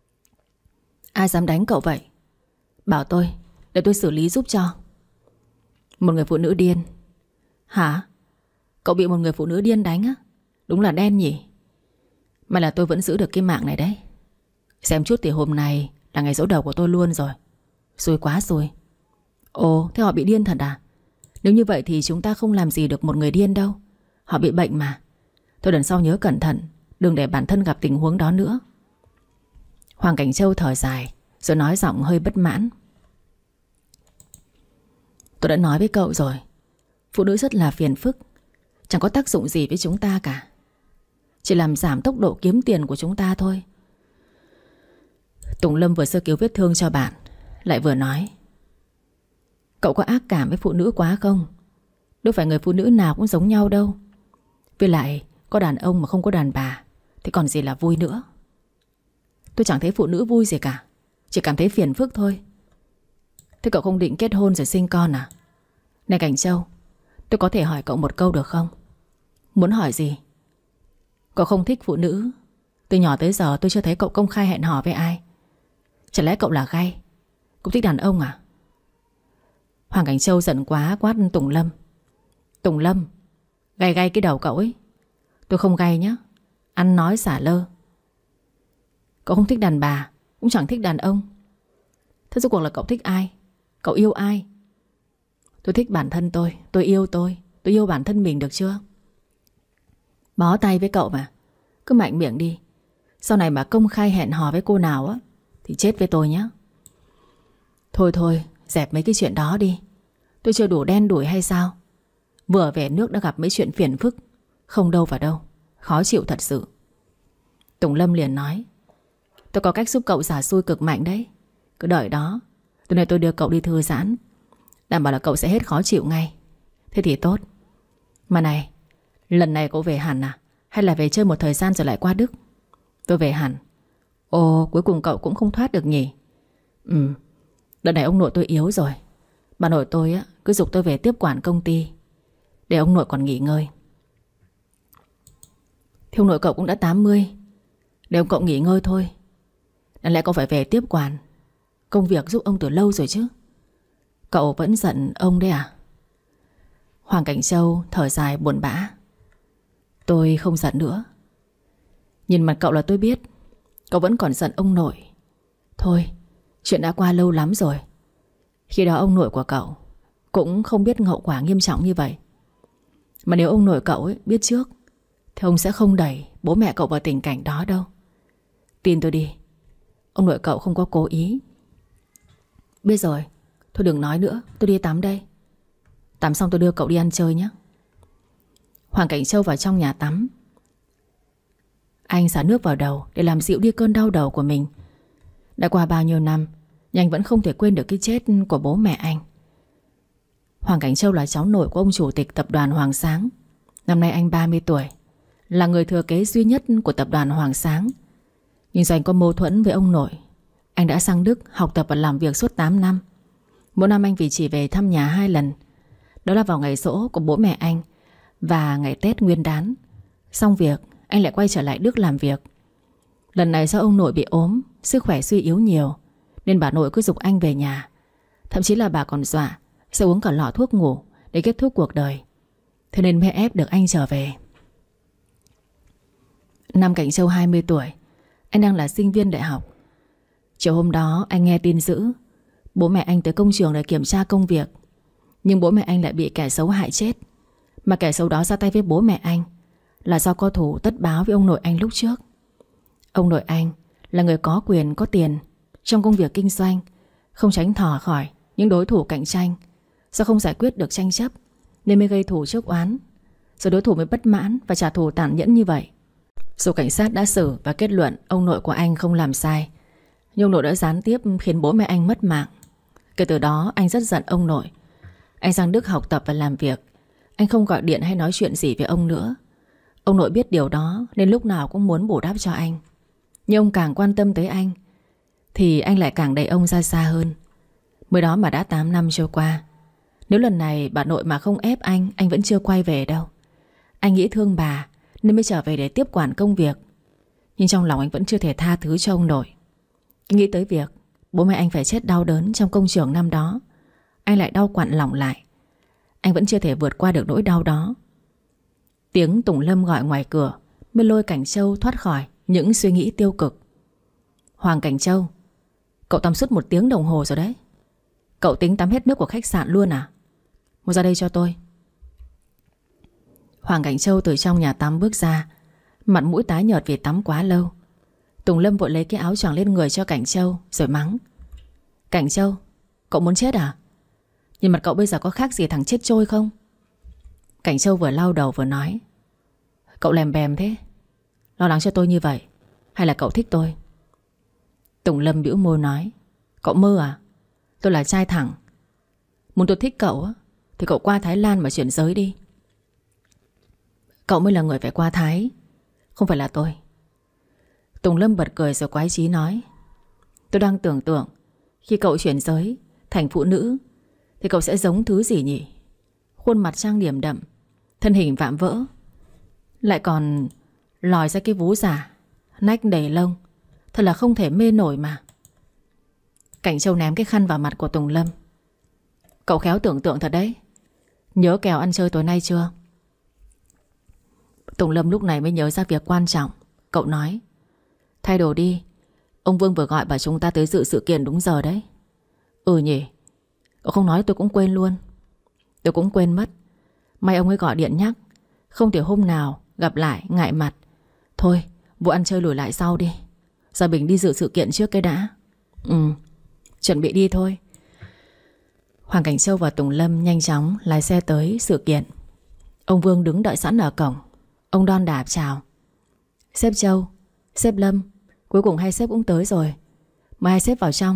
"Ai dám đánh cậu vậy?" "Bảo tôi, để tôi xử lý giúp cho." "Một người phụ nữ điên." "Hả? Cậu bị một người phụ nữ điên đánh á? Đúng là đen nhỉ. May là tôi vẫn giữ được cái mạng này đấy. Xem chút thì hôm nay là ngày giỗ đầu của tôi luôn rồi. Xui quá xui." "Ồ, thế họ bị điên thật à? Nếu như vậy thì chúng ta không làm gì được một người điên đâu. Họ bị bệnh mà. Thôi lần sau nhớ cẩn thận, đừng để bản thân gặp tình huống đó nữa." Hoàng Cảnh Châu thở dài rồi nói giọng hơi bất mãn: "Tôi đã nói với cậu rồi, phụ nữ rất là phiền phức, chẳng có tác dụng gì với chúng ta cả, chỉ làm giảm tốc độ kiếm tiền của chúng ta thôi." Tùng Lâm vừa sơ cứu vết thương cho bạn, lại vừa nói: "Cậu có ác cảm với phụ nữ quá không? Đâu phải người phụ nữ nào cũng giống nhau đâu. Với lại có đàn ông mà không có đàn bà thì còn gì là vui nữa." "Tôi chẳng thấy phụ nữ vui gì cả, chỉ cảm thấy phiền phức thôi." "Thế cậu không định kết hôn rồi sinh con à?" "Này Cảnh Châu, tôi có thể hỏi cậu một câu được không?" "Muốn hỏi gì?" "Cậu không thích phụ nữ. Từ nhỏ tới giờ tôi chưa thấy cậu công khai hẹn hò với ai. Chẳng lẽ cậu là gay, cũng thích đàn ông à?" Hoàng Cảnh Châu giận quá quát Tùng Lâm: "Tùng Lâm, gay gay cái đầu cậu ấy. Tôi không gay nhá, ăn nói xả lơ." Cậu không thích đàn bà, cũng chẳng thích đàn ông. Thế rốt cuộc là cậu thích ai? Cậu yêu ai? Tôi thích bản thân tôi. Tôi yêu tôi. Tôi yêu bản thân mình được chưa? Bó tay với cậu mà. Cứ mạnh miệng đi. Sau này mà công khai hẹn hò với cô nào á thì chết với tôi nhé. Thôi thôi, dẹp mấy cái chuyện đó đi. Tôi chưa đủ đen đủi hay sao? Vừa về nước đã gặp mấy chuyện phiền phức. Không đâu vào đâu. Khó chịu thật sự. Tùng Lâm liền nói: tôi có cách giúp cậu xả xui cực mạnh đấy. Cứ đợi đó. Tối nay tôi đưa cậu đi thư giãn, đảm bảo là cậu sẽ hết khó chịu ngay. Thế thì tốt. Mà này, lần này cậu về hẳn à? Hay là về chơi một thời gian rồi lại qua Đức? Tôi về hẳn. Ồ, cuối cùng cậu cũng không thoát được nhỉ? Ừ, đợt này ông nội tôi yếu rồi. Bà nội tôi á cứ giục tôi về tiếp quản công ty, để ông nội còn nghỉ ngơi. Thì ông nội cậu cũng đã tám mươi, để ông cậu nghỉ ngơi thôi. Đáng lẽ cậu phải về tiếp quản. Công việc giúp ông từ lâu rồi chứ. Cậu vẫn giận ông đấy à? Hoàng Cảnh Châu thở dài buồn bã. Tôi không giận nữa. Nhìn mặt cậu là tôi biết cậu vẫn còn giận ông nội. Thôi, chuyện đã qua lâu lắm rồi. Khi đó ông nội của cậu cũng không biết hậu quả nghiêm trọng như vậy. Mà nếu ông nội cậu ấy biết trước thì ông sẽ không đẩy bố mẹ cậu vào tình cảnh đó đâu. Tin tôi đi, ông nội cậu không có cố ý. Biết rồi, thôi đừng nói nữa. Tôi đi tắm đây. Tắm xong tôi đưa cậu đi ăn chơi nhé. Hoàng Cảnh Châu vào trong nhà tắm. Anh xả nước vào đầu để làm dịu đi cơn đau đầu của mình. Đã qua bao nhiêu năm nhưng anh vẫn không thể quên được cái chết của bố mẹ anh. Hoàng Cảnh Châu là cháu nội của ông chủ tịch tập đoàn Hoàng Sáng. Năm nay anh ba mươi tuổi, là người thừa kế duy nhất của tập đoàn Hoàng Sáng. Nhưng do anh có mâu thuẫn với ông nội, anh đã sang Đức học tập và làm việc suốt tám năm. Mỗi năm anh vì chỉ về thăm nhà hai lần. Đó là vào ngày giỗ của bố mẹ anh và ngày Tết Nguyên đán. Xong việc anh lại quay trở lại Đức làm việc. Lần này do ông nội bị ốm, sức khỏe suy yếu nhiều, nên bà nội cứ giục anh về nhà. Thậm chí là bà còn dọa sẽ uống cả lọ thuốc ngủ để kết thúc cuộc đời. Thế nên mới ép được anh trở về. Năm Cảnh Châu hai mươi tuổi, anh đang là sinh viên đại học. Chiều hôm đó anh nghe tin dữ bố mẹ anh tới công trường để kiểm tra công việc. Nhưng bố mẹ anh lại bị kẻ xấu hại chết. Mà kẻ xấu đó ra tay với bố mẹ anh là do có thù tất báo với ông nội anh lúc trước. Ông nội anh là người có quyền có tiền trong công việc kinh doanh, không tránh thỏ khỏi những đối thủ cạnh tranh. Do không giải quyết được tranh chấp nên mới gây thù chuốc oán. Rồi đối thủ mới bất mãn và trả thù tàn nhẫn như vậy. Dù cảnh sát đã xử và kết luận ông nội của anh không làm sai, nhưng ông nội đã gián tiếp khiến bố mẹ anh mất mạng. Kể từ đó anh rất giận ông nội. Anh sang Đức học tập và làm việc. Anh không gọi điện hay nói chuyện gì với ông nữa. Ông nội biết điều đó nên lúc nào cũng muốn bù đắp cho anh. Nhưng ông càng quan tâm tới anh thì anh lại càng đẩy ông ra xa hơn. Mới đó mà đã tám năm trôi qua. Nếu lần này bà nội mà không ép anh, anh vẫn chưa quay về đâu. Anh nghĩ thương bà nên mới trở về để tiếp quản công việc. Nhưng trong lòng anh vẫn chưa thể tha thứ cho ông nội. Nghĩ tới việc bố mẹ anh phải chết đau đớn trong công trường năm đó, anh lại đau quặn lòng lại. Anh vẫn chưa thể vượt qua được nỗi đau đó. Tiếng Tùng Lâm gọi ngoài cửa mới lôi Cảnh Châu thoát khỏi những suy nghĩ tiêu cực. Hoàng Cảnh Châu, cậu tắm suốt một tiếng đồng hồ rồi đấy. Cậu tính tắm hết nước của khách sạn luôn à? Mau ra đây cho tôi. Hoàng Cảnh Châu từ trong nhà tắm bước ra, mặt mũi tái nhợt vì tắm quá lâu. Tùng Lâm vội lấy cái áo choàng lên người cho Cảnh Châu rồi mắng: Cảnh Châu, cậu muốn chết à? Nhìn mặt cậu bây giờ có khác gì thằng chết trôi không? Cảnh Châu vừa lau đầu vừa nói: Cậu lèm bèm thế, lo lắng cho tôi như vậy, hay là cậu thích tôi? Tùng Lâm bĩu môi nói: Cậu mơ à? Tôi là trai thẳng. Muốn tôi thích cậu á thì cậu qua Thái Lan mà chuyển giới đi. Cậu mới là người phải qua Thái, không phải là tôi. Tùng Lâm bật cười rồi quái chí nói: Tôi đang tưởng tượng khi cậu chuyển giới thành phụ nữ thì cậu sẽ giống thứ gì nhỉ? Khuôn mặt trang điểm đậm, thân hình vạm vỡ, lại còn lòi ra cái vú giả, nách đầy lông, thật là không thể mê nổi mà. Cảnh Châu ném cái khăn vào mặt của Tùng Lâm: Cậu khéo tưởng tượng thật đấy. Nhớ kèo ăn chơi tối nay chưa? Tùng Lâm lúc này mới nhớ ra việc quan trọng. Cậu nói: Thay đồ đi, Ông Vương vừa gọi bảo chúng ta tới dự sự kiện đúng giờ đấy. Ừ nhỉ. Cậu không nói tôi cũng quên luôn. Tôi cũng quên mất. May ông ấy gọi điện nhắc. Không thể hôm nào gặp lại ngại mặt. Thôi vụ ăn chơi lùi lại sau đi. Giờ Bình đi dự sự kiện trước cái đã. Ừ, chuẩn bị đi thôi. Hoàng Cảnh Châu và Tùng Lâm nhanh chóng lái xe tới sự kiện. Ông Vương đứng đợi sẵn ở cổng. Ông đon đả chào. Sếp Châu, sếp Lâm, cuối cùng hai sếp cũng tới rồi. Mời hai sếp vào trong.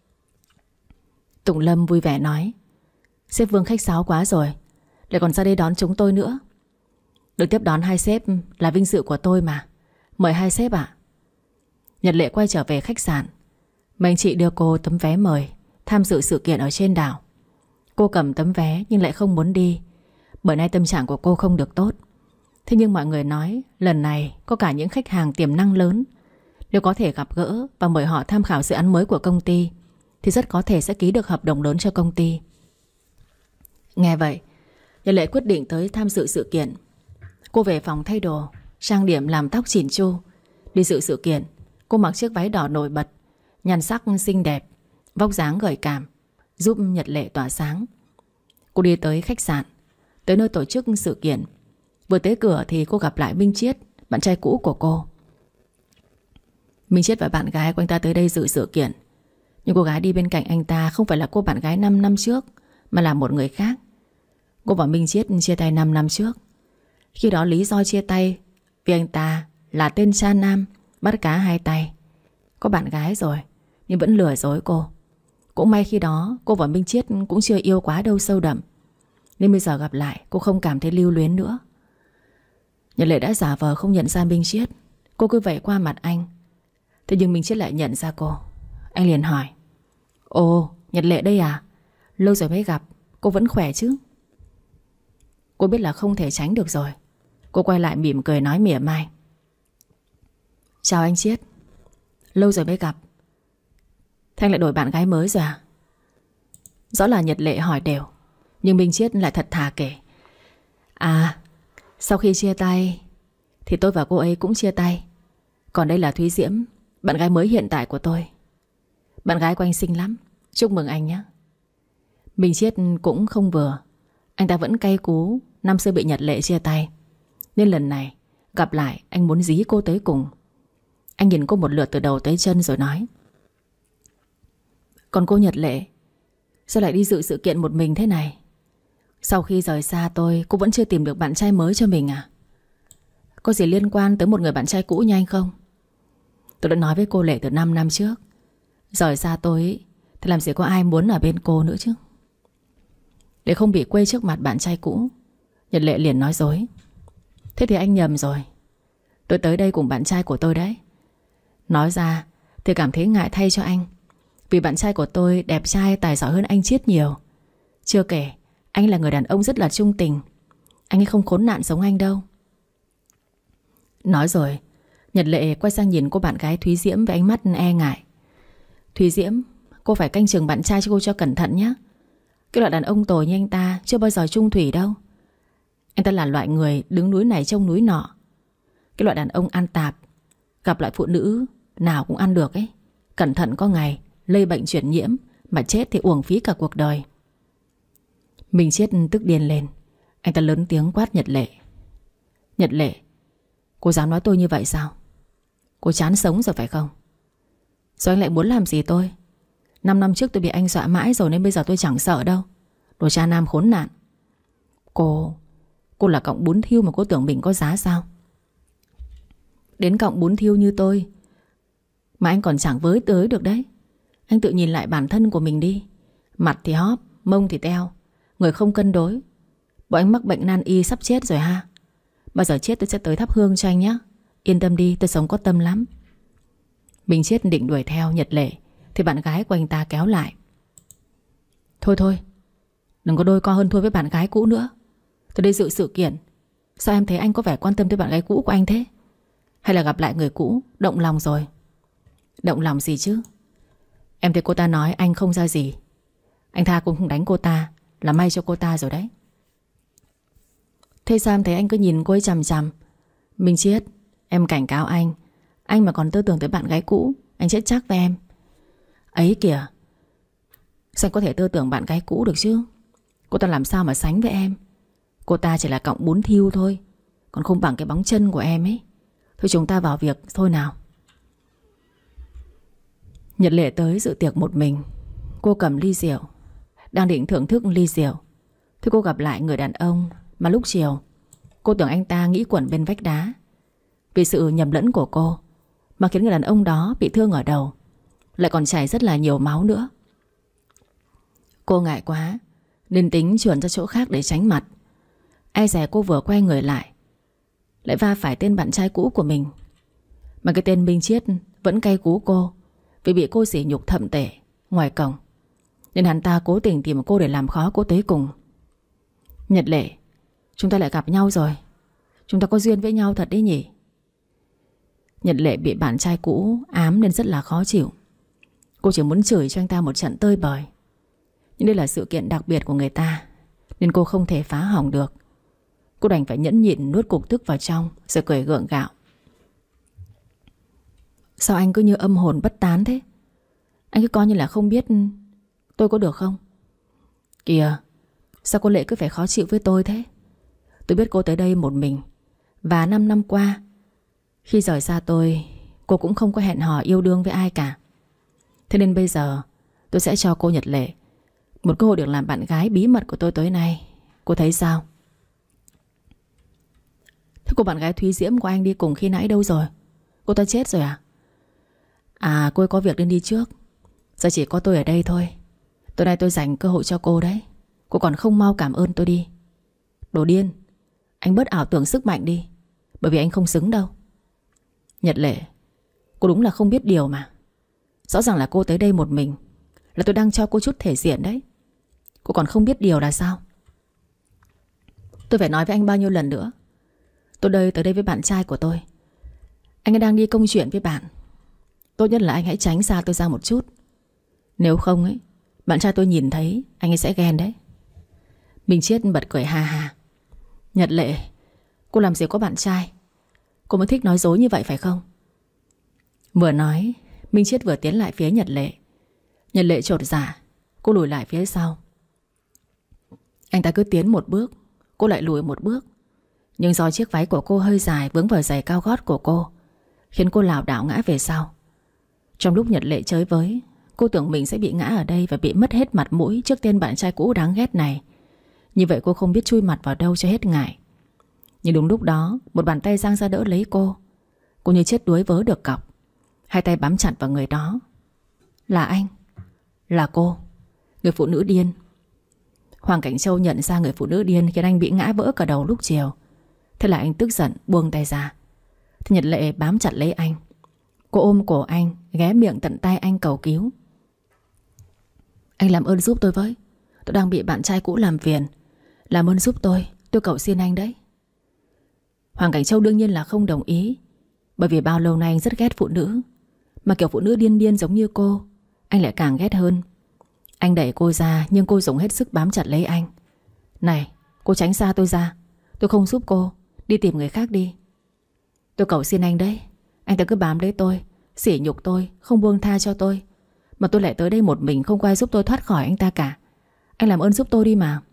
Tùng Lâm vui vẻ nói. Sếp Vương khách sáo quá rồi, lại còn ra đây đón chúng tôi nữa. Được tiếp đón hai sếp là vinh dự của tôi mà. Mời hai sếp ạ. Nhật Lệ quay trở về khách sạn. Mấy anh chị đưa cô tấm vé mời tham dự sự kiện ở trên đảo. Cô cầm tấm vé nhưng lại không muốn đi, bởi nay tâm trạng của cô không được tốt. Thế nhưng mọi người nói lần này có cả những khách hàng tiềm năng lớn. Nếu có thể gặp gỡ và mời họ tham khảo dự án mới của công ty thì rất có thể sẽ ký được hợp đồng lớn cho công ty. Nghe vậy, Nhật Lệ quyết định tới tham dự sự kiện. Cô về phòng thay đồ, trang điểm làm tóc chỉn chu. Đi dự sự kiện, cô mặc chiếc váy đỏ nổi bật, nhan sắc xinh đẹp, vóc dáng gợi cảm, giúp Nhật Lệ tỏa sáng. Cô đi tới khách sạn, tới nơi tổ chức sự kiện. Vừa tới cửa thì cô gặp lại Minh Chiết, bạn trai cũ của cô. Minh Chiết và bạn gái của anh ta tới đây dự sự kiện. Nhưng cô gái đi bên cạnh anh ta không phải là cô bạn gái năm năm trước, mà là một người khác. Cô và Minh Chiết chia tay năm năm trước. Khi đó lý do chia tay vì anh ta là tên cha nam bắt cá hai tay. Có bạn gái rồi nhưng vẫn lừa dối cô. Cũng may khi đó cô và Minh Chiết cũng chưa yêu quá đâu sâu đậm, nên bây giờ gặp lại cô không cảm thấy lưu luyến nữa. Nhật Lệ đã giả vờ không nhận ra Minh Chiết. Cô cứ vậy qua mặt anh. Thế nhưng Minh Chiết lại nhận ra cô. Anh liền hỏi. Ồ, Nhật Lệ đây à? Lâu rồi mới gặp, cô vẫn khỏe chứ? Cô biết là không thể tránh được rồi. Cô quay lại mỉm cười nói mỉa mai. Chào anh Chiết. Lâu rồi mới gặp. Thế anh lại đổi bạn gái mới rồi à? Rõ là Nhật Lệ hỏi đều, nhưng Minh Chiết lại thật thà kể. À, sau khi chia tay thì tôi và cô ấy cũng chia tay. Còn đây là Thúy Diễm, bạn gái mới hiện tại của tôi. Bạn gái của anh xinh lắm, chúc mừng anh nhé. Minh Chiết cũng không vừa. Anh ta vẫn cay cú năm xưa bị Nhật Lệ chia tay, nên lần này gặp lại anh muốn dí cô tới cùng. Anh nhìn cô một lượt từ đầu tới chân rồi nói. Còn cô Nhật Lệ, sao lại đi dự sự kiện một mình thế này? Sau khi rời xa tôi, cô vẫn chưa tìm được bạn trai mới cho mình à? Có gì liên quan tới một người bạn trai cũ như anh không? Tôi đã nói với cô Lệ từ năm năm trước, rời xa tôi thì làm gì có ai muốn ở bên cô nữa chứ. Để không bị quê trước mặt bạn trai cũ, Nhật Lệ liền nói dối. Thế thì anh nhầm rồi. Tôi tới đây cùng bạn trai của tôi đấy. Nói ra thì cảm thấy ngại thay cho anh, vì bạn trai của tôi đẹp trai tài giỏi hơn anh Chiết nhiều. Chưa kể anh là người đàn ông rất là trung tình. Anh ấy không khốn nạn giống anh đâu. Nói rồi Nhật Lệ quay sang nhìn cô bạn gái Thúy Diễm với ánh mắt e ngại. Thúy Diễm, cô phải canh chừng bạn trai cho cô cho cẩn thận nhé. Cái loại đàn ông tồi như anh ta chưa bao giờ chung thủy đâu. Anh ta là loại người đứng núi này trông núi nọ. Cái loại đàn ông ăn tạp, gặp loại phụ nữ nào cũng ăn được ấy. Cẩn thận có ngày lây bệnh truyền nhiễm, mà chết thì uổng phí cả cuộc đời. Mình Chiết tức điên lên. Anh ta lớn tiếng quát Nhật Lệ. Nhật Lệ, cô dám nói tôi như vậy sao? Cô chán sống rồi phải không? Rồi anh lại muốn làm gì tôi? Năm năm trước tôi bị anh dọa mãi rồi, nên bây giờ tôi chẳng sợ đâu. Đồ cha nam khốn nạn. Cô Cô là cọng bún thiêu mà cô tưởng mình có giá sao? Đến cọng bún thiêu như tôi mà anh còn chẳng với tới được đấy. Anh tự nhìn lại bản thân của mình đi. Mặt thì hóp, mông thì teo, người không cân đối. Bộ anh mắc bệnh nan y sắp chết rồi ha. Bao giờ chết tôi sẽ tới thắp hương cho anh nhé. Yên tâm đi, tôi sống có tâm lắm. Mình Chiết định đuổi theo Nhật Lệ thì bạn gái của anh ta kéo lại. Thôi thôi, đừng có đôi co hơn thua với bạn gái cũ nữa. Tôi đi dự sự kiện, sao em thấy anh có vẻ quan tâm tới bạn gái cũ của anh thế? Hay là gặp lại người cũ, động lòng rồi? Động lòng gì chứ? Em thấy cô ta nói anh không ra gì, anh tha cũng không đánh cô ta, là may cho cô ta rồi đấy. Thế sao em thấy anh cứ nhìn cô ấy chằm chằm? Minh Chiết, em cảnh cáo anh. Anh mà còn tư tưởng tới bạn gái cũ Anh chết chắc với em. Ấy kìa, sao anh có thể tư tưởng bạn gái cũ được chứ? Cô ta làm sao mà sánh với em. Cô ta chỉ là cọng bún thiêu thôi, còn không bằng cái bóng chân của em ấy. Thôi chúng ta vào việc thôi nào. Nhật Lệ tới dự tiệc một mình. Cô cầm ly rượu, đang định thưởng thức ly rượu thì cô gặp lại người đàn ông mà lúc chiều cô tưởng anh ta nghĩ quẩn bên vách đá. Vì sự nhầm lẫn của cô mà khiến người đàn ông đó bị thương ở đầu, lại còn chảy rất là nhiều máu nữa. Cô ngại quá nên tính chuyển ra chỗ khác để tránh mặt. Ai dè cô vừa quay người lại lại va phải tên bạn trai cũ của mình. Mà cái tên Minh Chiết vẫn cay cú cô vì bị cô sỉ nhục thậm tệ ngoài cổng, nên hắn ta cố tình tìm cô để làm khó cô tới cùng. Nhật Lệ, chúng ta lại gặp nhau rồi. Chúng ta có duyên với nhau thật đấy nhỉ? Nhật Lệ bị bạn trai cũ ám nên rất là khó chịu. Cô chỉ muốn chửi cho anh ta một trận tơi bời, nhưng đây là sự kiện đặc biệt của người ta nên cô không thể phá hỏng được. Cô đành phải nhẫn nhịn nuốt cục tức vào trong rồi cười gượng gạo. Sao anh cứ như âm hồn bất tán thế? Anh cứ coi như là không biết tôi có được không? Kìa, sao cô Lệ cứ phải khó chịu với tôi thế? Tôi biết cô tới đây một mình, và năm năm qua khi rời xa tôi, cô cũng không có hẹn hò yêu đương với ai cả. Thế nên bây giờ tôi sẽ cho cô Nhật Lệ một cơ hội được làm bạn gái bí mật của tôi tối nay. Cô thấy sao? Thế cô bạn gái Thúy Diễm của anh đi cùng khi nãy đâu rồi? Cô ta chết rồi à? À, cô ấy có việc nên đi trước. Giờ chỉ có tôi ở đây thôi. Tối nay tôi dành cơ hội cho cô đấy. Cô còn không mau cảm ơn tôi đi. Đồ điên, anh bớt ảo tưởng sức mạnh đi, bởi vì anh không xứng đâu. Nhật Lệ, cô đúng là không biết điều mà. Rõ ràng là cô tới đây một mình, là tôi đang cho cô chút thể diện đấy. Cô còn không biết điều là sao? Tôi phải nói với anh bao nhiêu lần nữa. Tôi đây tới đây với bạn trai của tôi. Anh ấy đang đi công chuyện với bạn. Tốt nhất là anh hãy tránh xa tôi ra một chút. Nếu không ấy, bạn trai tôi nhìn thấy anh ấy sẽ ghen đấy. Minh Chiết bật cười ha ha. Nhật Lệ, cô làm gì có bạn trai? Cô mới thích nói dối như vậy phải không? Vừa nói, Minh Chiết vừa tiến lại phía Nhật Lệ. Nhật Lệ chột dạ, cô lùi lại phía sau. Anh ta cứ tiến một bước, cô lại lùi một bước. Nhưng do chiếc váy của cô hơi dài vướng vào giày cao gót của cô, khiến cô lảo đảo ngã về sau. Trong lúc Nhật Lệ chới với, cô tưởng mình sẽ bị ngã ở đây và bị mất hết mặt mũi trước tên bạn trai cũ đáng ghét này. Như vậy cô không biết chui mặt vào đâu cho hết ngại. Nhưng đúng lúc đó, một bàn tay giang ra đỡ lấy cô. Cô như chết đuối vớ được cọc. Hai tay bám chặt vào người đó. Là anh, là cô, người phụ nữ điên. Hoàng Cảnh Châu nhận ra người phụ nữ điên khiến anh bị ngã vỡ cả đầu lúc chiều. Thế là anh tức giận buông tay ra. Thì Nhật Lệ bám chặt lấy anh. Cô ôm cổ anh, ghé miệng tận tay anh cầu cứu. Anh làm ơn giúp tôi với. Tôi đang bị bạn trai cũ làm phiền. Làm ơn giúp tôi, tôi cầu xin anh đấy. Hoàng Cảnh Châu đương nhiên là không đồng ý, bởi vì bao lâu nay anh rất ghét phụ nữ. Mà kiểu phụ nữ điên điên giống như cô, anh lại càng ghét hơn. Anh đẩy cô ra, nhưng cô dùng hết sức bám chặt lấy anh. Này, cô tránh xa tôi ra. Tôi không giúp cô, đi tìm người khác đi. Tôi cầu xin anh đấy. Anh ta cứ bám lấy tôi, sỉ nhục tôi, không buông tha cho tôi. Mà tôi lại tới đây một mình, không có ai giúp tôi thoát khỏi anh ta cả. Anh làm ơn giúp tôi đi mà.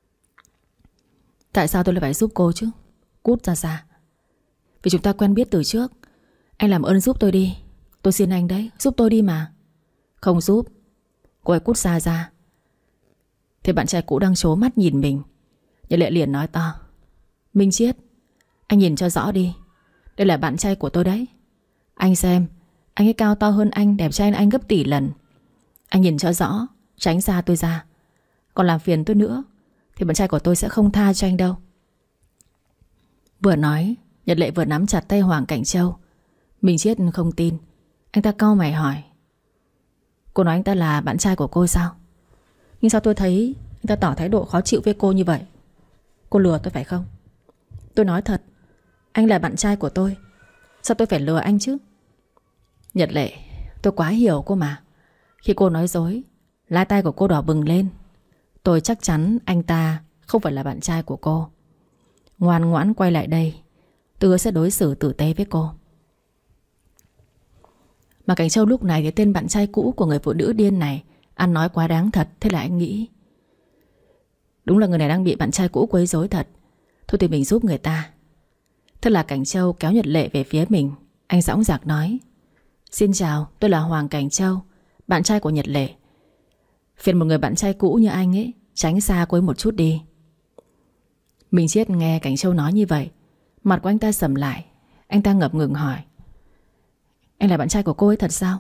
Tại sao tôi lại phải giúp cô chứ? Cút ra xa. Vì chúng ta quen biết từ trước. Anh làm ơn giúp tôi đi. Tôi xin anh đấy, giúp tôi đi mà. Không giúp. Cô ấy cút xa ra. Thì bạn trai cũ đang trố mắt nhìn mình. Nhật Lệ liền nói to. Minh Chiết, anh nhìn cho rõ đi. Đây là bạn trai của tôi đấy. Anh xem, anh ấy cao to hơn anh, đẹp trai hơn anh gấp tỷ lần. Anh nhìn cho rõ, tránh xa tôi ra. Còn làm phiền tôi nữa thì bạn trai của tôi sẽ không tha cho anh đâu. Vừa nói, Nhật Lệ vừa nắm chặt tay Hoàng Cảnh Châu. Minh Chiết không tin. Anh ta cau mày hỏi. Cô nói anh ta là bạn trai của cô sao? Nhưng sao tôi thấy anh ta tỏ thái độ khó chịu với cô như vậy? Cô lừa tôi phải không? Tôi nói thật, anh là bạn trai của tôi. Sao tôi phải lừa anh chứ? Nhật Lệ, tôi quá hiểu cô mà. Khi cô nói dối, lai tai của cô đỏ bừng lên. Tôi chắc chắn anh ta không phải là bạn trai của cô. Ngoan ngoãn quay lại đây, tôi sẽ đối xử tử tế với cô. Mà Cảnh Châu lúc này thì tên bạn trai cũ của người phụ nữ điên này ăn nói quá đáng thật. Thế là anh nghĩ đúng là người này đang bị bạn trai cũ quấy rối thật. Thôi thì mình giúp người ta. Thế là Cảnh Châu kéo Nhật Lệ về phía mình. Anh dõng dạc nói: Xin chào, tôi là Hoàng Cảnh Châu, bạn trai của Nhật Lệ. Phiền một người bạn trai cũ như anh ấy tránh xa cô ấy một chút đi. Minh Chiết nghe Cảnh Châu nói như vậy, mặt của anh ta sầm lại. Anh ta ngập ngừng hỏi: Anh là bạn trai của cô ấy thật sao?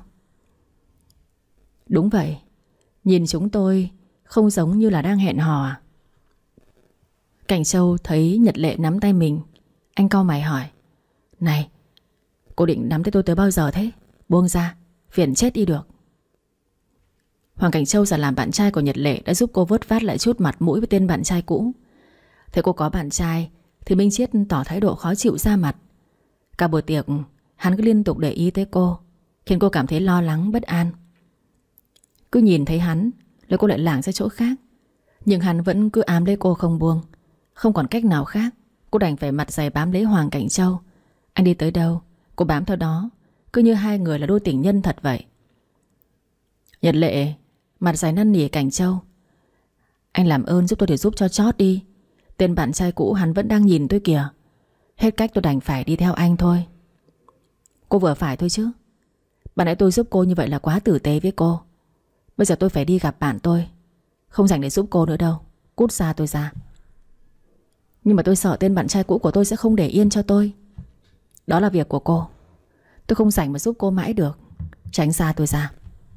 Đúng vậy. Nhìn chúng tôi không giống như là đang hẹn hò à? Cảnh Châu thấy Nhật Lệ nắm tay mình. Anh cau mày hỏi: Này, cô định nắm tay tôi tới bao giờ thế? Buông ra, phiền chết đi được. Hoàng Cảnh Châu giờ làm bạn trai của Nhật Lệ đã giúp cô vớt vát lại chút mặt mũi với tên bạn trai cũ. Thấy cô có bạn trai thì Minh Chiết tỏ thái độ khó chịu ra mặt. Cả buổi tiệc hắn cứ liên tục để ý tới cô, khiến cô cảm thấy lo lắng bất an. Cứ nhìn thấy hắn là cô lại lảng ra chỗ khác, nhưng hắn vẫn cứ ám lấy cô không buông. Không còn cách nào khác, cô đành phải mặt dày bám lấy Hoàng Cảnh Châu. Anh đi tới đâu cô bám theo đó, cứ như hai người là đôi tình nhân thật vậy. Nhật Lệ mặt dày năn nỉ Cảnh Châu: Anh làm ơn giúp tôi để giúp cho chót đi. Tên bạn trai cũ hắn vẫn đang nhìn tôi kìa. Hết cách tôi đành phải đi theo anh thôi. Cô vừa phải thôi chứ. Bạn nãy tôi giúp cô như vậy là quá tử tế với cô. Bây giờ tôi phải đi gặp bạn tôi, không rảnh để giúp cô nữa đâu. Cút xa tôi ra. Nhưng mà tôi sợ tên bạn trai cũ của tôi sẽ không để yên cho tôi. Đó là việc của cô, tôi không rảnh mà giúp cô mãi được. Tránh xa tôi ra.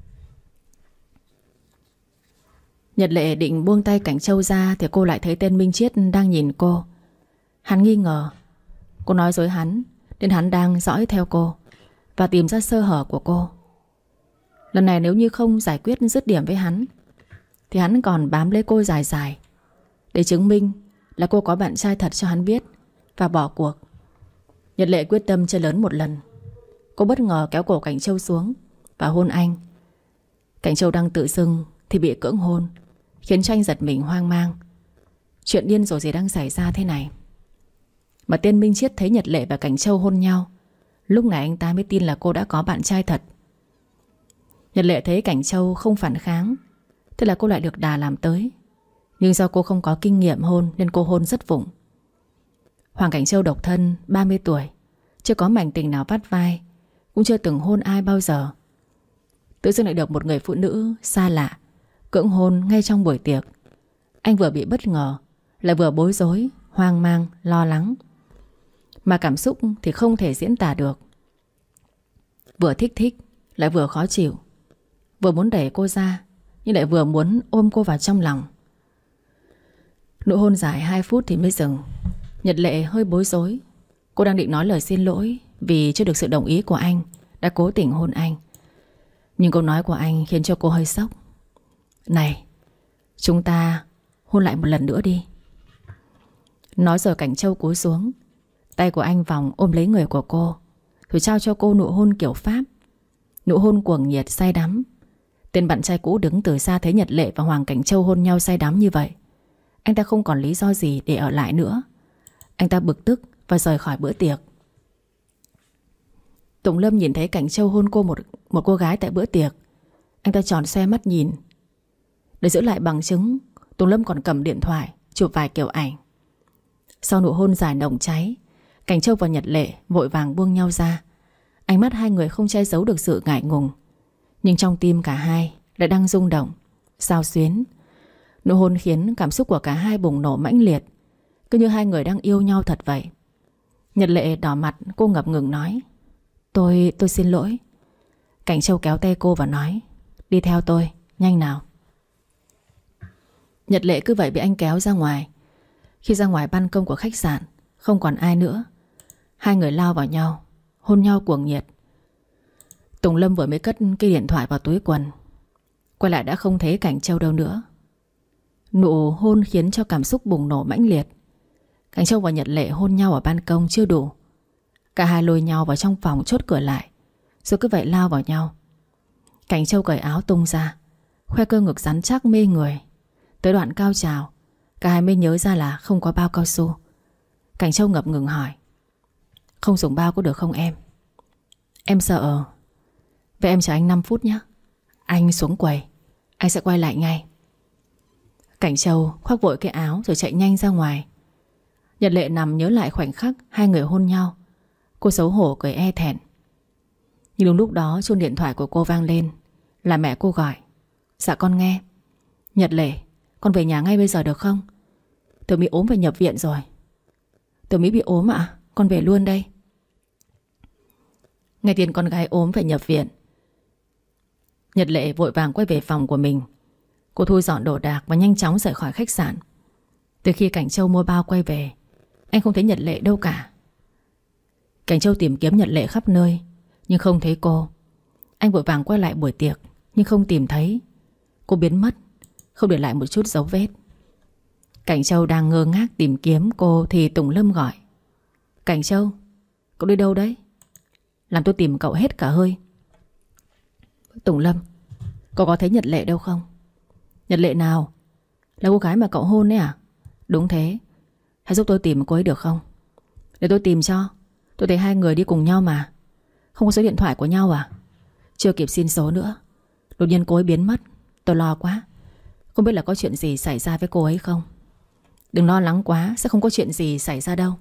Nhật Lệ định buông tay Cảnh Châu ra thì cô lại thấy tên Minh Chiết đang nhìn cô. Hắn nghi ngờ cô nói dối hắn, nên hắn đang dõi theo cô và tìm ra sơ hở của cô. Lần này nếu như không giải quyết dứt điểm với hắn thì hắn còn bám lấy cô dài dài để chứng minh là cô có bạn trai thật cho hắn biết và bỏ cuộc. Nhật Lệ quyết tâm chơi lớn một lần. Cô bất ngờ kéo cổ Cảnh Châu xuống và hôn anh. Cảnh Châu đang tự dưng thì bị cưỡng hôn, khiến cho anh giật mình hoang mang. Chuyện điên rồ gì đang xảy ra thế này? Mà tên Minh Chiết thấy Nhật Lệ và Cảnh Châu hôn nhau, lúc này anh ta mới tin là cô đã có bạn trai thật. Nhật Lệ thấy Cảnh Châu không phản kháng, thế là cô lại được đà làm tới. Nhưng do cô không có kinh nghiệm hôn nên cô hôn rất vụng. Hoàng Cảnh Châu độc thân, ba mươi tuổi, chưa có mảnh tình nào vắt vai, cũng chưa từng hôn ai bao giờ. Tự dưng lại được một người phụ nữ xa lạ cưỡng hôn ngay trong buổi tiệc. Anh vừa bị bất ngờ, lại vừa bối rối, hoang mang, lo lắng. Mà cảm xúc thì không thể diễn tả được. Vừa thích thích, lại vừa khó chịu. Vừa muốn đẩy cô ra, nhưng lại vừa muốn ôm cô vào trong lòng. Nụ hôn dài hai phút thì mới dừng. Nhật Lệ hơi bối rối. Cô đang định nói lời xin lỗi vì chưa được sự đồng ý của anh đã cố tình hôn anh. Nhưng câu nói của anh khiến cho cô hơi sốc. Này, chúng ta hôn lại một lần nữa đi. Nói rồi Cảnh Châu cúi xuống. Tay của anh vòng ôm lấy người của cô, rồi trao cho cô nụ hôn kiểu Pháp. Nụ hôn cuồng nhiệt say đắm. Tên bạn trai cũ đứng từ xa thấy Nhật Lệ và Hoàng Cảnh Châu hôn nhau say đắm như vậy. Anh ta không còn lý do gì để ở lại nữa. Anh ta bực tức và rời khỏi bữa tiệc. Tùng Lâm nhìn thấy Cảnh Châu hôn cô một, một cô gái tại bữa tiệc. Anh ta tròn xoe mắt nhìn. Để giữ lại bằng chứng, Tùng Lâm còn cầm điện thoại chụp vài kiểu ảnh. Sau nụ hôn dài nồng cháy, Cảnh Châu và Nhật Lệ vội vàng buông nhau ra. Ánh mắt hai người không che giấu được sự ngại ngùng, nhưng trong tim cả hai lại đang rung động, xao xuyến. Nụ hôn khiến cảm xúc của cả hai bùng nổ mãnh liệt, cứ như hai người đang yêu nhau thật vậy. Nhật Lệ đỏ mặt, cô ngập ngừng nói: Tôi, tôi xin lỗi. Cảnh Châu kéo tay cô và nói: Đi theo tôi, nhanh nào. Nhật Lệ cứ vậy bị anh kéo ra ngoài. Khi ra ngoài ban công của khách sạn, không còn ai nữa. Hai người lao vào nhau, hôn nhau cuồng nhiệt. Tùng Lâm vừa mới cất cái điện thoại vào túi quần, quay lại đã không thấy Cảnh Châu đâu nữa. Nụ hôn khiến cho cảm xúc bùng nổ mãnh liệt. Cảnh Châu và Nhật Lệ hôn nhau ở ban công chưa đủ, cả hai lôi nhau vào trong phòng chốt cửa lại, rồi cứ vậy lao vào nhau. Cảnh Châu cởi áo tung ra, khoe cơ ngực rắn chắc mê người. Tới đoạn cao trào, cả hai mới nhớ ra là không có bao cao su. Cảnh Châu ngập ngừng hỏi: Không dùng bao có được không em? Em sợ Vậy em chờ anh năm phút nhé. Anh xuống quầy, anh sẽ quay lại ngay. Cảnh Châu khoác vội cái áo rồi chạy nhanh ra ngoài. Nhật Lệ nằm nhớ lại khoảnh khắc hai người hôn nhau. Cô xấu hổ cười e thẹn. Nhưng đúng lúc đó chuông điện thoại của cô vang lên. Là mẹ cô gọi. Dạ con nghe. Nhật Lệ, con về nhà ngay bây giờ được không? Tiểu Mỹ ốm phải nhập viện rồi. Tiểu Mỹ bị ốm ạ? À? Con về luôn đây. Nghe tin con gái ốm phải nhập viện, Nhật Lệ vội vàng quay về phòng của mình. Cô thu dọn đồ đạc và nhanh chóng rời khỏi khách sạn. Từ khi Cảnh Châu mua bao quay về, anh không thấy Nhật Lệ đâu cả. Cảnh Châu tìm kiếm Nhật Lệ khắp nơi nhưng không thấy cô. Anh vội vàng quay lại buổi tiệc nhưng không tìm thấy. Cô biến mất, không để lại một chút dấu vết. Cảnh Châu đang ngơ ngác tìm kiếm cô thì Tùng Lâm gọi. Cảnh Châu, cậu đi đâu đấy? Làm tôi tìm cậu hết cả hơi. Tùng Lâm, cậu có thấy Nhật Lệ đâu không? Nhật Lệ nào? Là cô gái mà cậu hôn đấy à? Đúng thế. Hãy giúp tôi tìm cô ấy được không? Để tôi tìm cho. Tôi thấy hai người đi cùng nhau mà. Không có số điện thoại của nhau à? Chưa kịp xin số nữa, đột nhiên cô ấy biến mất. Tôi lo quá. Không biết là có chuyện gì xảy ra với cô ấy không? Đừng lo lắng quá, sẽ không có chuyện gì xảy ra đâu.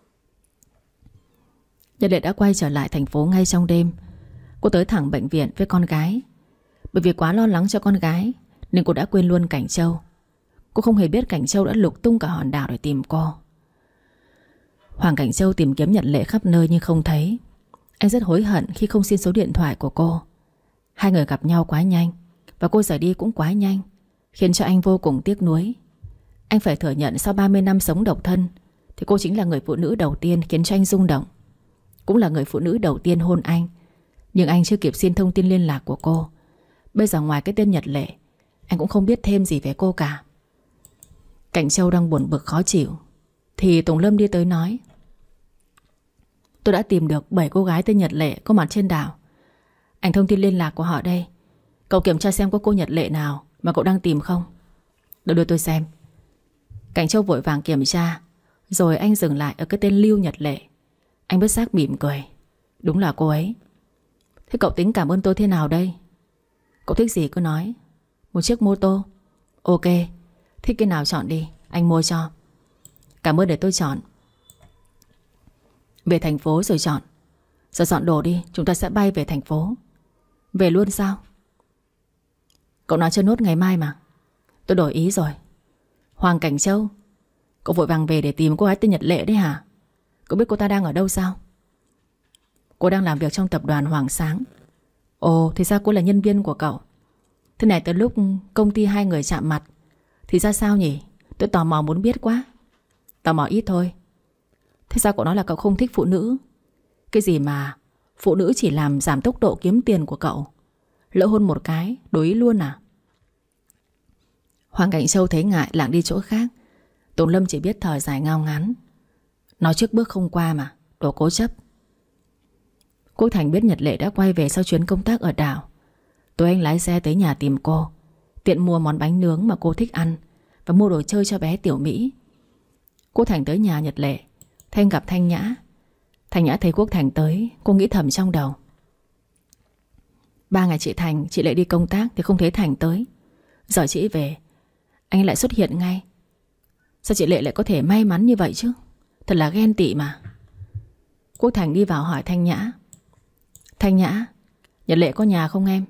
Nhật Lệ đã quay trở lại thành phố ngay trong đêm. Cô tới thẳng bệnh viện với con gái. Bởi vì quá lo lắng cho con gái nên cô đã quên luôn Cảnh Châu. Cô không hề biết Cảnh Châu đã lục tung cả hòn đảo để tìm cô. Hoàng Cảnh Châu tìm kiếm Nhật Lệ khắp nơi nhưng không thấy. Anh rất hối hận khi không xin số điện thoại của cô. Hai người gặp nhau quá nhanh và cô rời đi cũng quá nhanh, khiến cho anh vô cùng tiếc nuối. Anh phải thừa nhận sau ba mươi năm sống độc thân thì cô chính là người phụ nữ đầu tiên khiến cho anh rung động, cũng là người phụ nữ đầu tiên hôn anh. Nhưng anh chưa kịp xin thông tin liên lạc của cô. Bây giờ ngoài cái tên Nhật Lệ, anh cũng không biết thêm gì về cô cả. Cảnh Châu đang buồn bực khó chịu thì Tùng Lâm đi tới nói. Tôi đã tìm được bảy cô gái tên Nhật Lệ có mặt trên đảo. Ảnh thông tin liên lạc của họ đây. Cậu kiểm tra xem có cô Nhật Lệ nào mà cậu đang tìm không. Đưa đưa tôi xem. Cảnh Châu vội vàng kiểm tra. Rồi anh dừng lại ở cái tên Lưu Nhật Lệ. Anh bất giác mỉm cười. Đúng là cô ấy. Thế cậu tính cảm ơn tôi thế nào đây? Cậu thích gì cứ nói. Một chiếc mô tô. Ok, thích cái nào chọn đi, anh mua cho. Cảm ơn, để tôi chọn. Về thành phố rồi chọn. Giờ dọn đồ đi, chúng ta sẽ bay về thành phố. Về luôn sao? Cậu nói cho nốt ngày mai mà. Tôi đổi ý rồi. Hoàng Cảnh Châu, cậu vội vàng về để tìm cô gái tên Nhật Lệ đấy hả? Cậu biết cô ta đang ở đâu sao? Cô đang làm việc trong tập đoàn Hoàng Sáng. Ồ, thì ra cô là nhân viên của cậu. Thế này từ lúc công ty hai người chạm mặt thì ra sao nhỉ? Tôi tò mò muốn biết quá. Tò mò ít thôi. Thế sao cậu nói là cậu không thích phụ nữ? Cái gì mà phụ nữ chỉ làm giảm tốc độ kiếm tiền của cậu? Lỡ hôn một cái đổi ý luôn à? Hoàng Cảnh Châu thấy ngại lảng đi chỗ khác. Tùng Lâm chỉ biết thở dài ngao ngán. Nói trước bước không qua mà, đồ cố chấp. Quốc Thành biết Nhật Lệ đã quay về sau chuyến công tác ở đảo. Tối anh lái xe tới nhà tìm cô, tiện mua món bánh nướng mà cô thích ăn và mua đồ chơi cho bé Tiểu Mỹ. Quốc Thành tới nhà Nhật Lệ, Thanh gặp Thanh Nhã. Thanh Nhã thấy Quốc Thành tới, cô nghĩ thầm trong đầu. Ba ngày chị Thành, chị Lệ đi công tác thì không thấy Thành tới. Giờ chị về, anh lại xuất hiện ngay. Sao chị Lệ lại có thể may mắn như vậy chứ? Thật là ghen tị mà. Quốc Thành đi vào hỏi Thanh Nhã. Thanh Nhã, Nhật Lệ có nhà không em?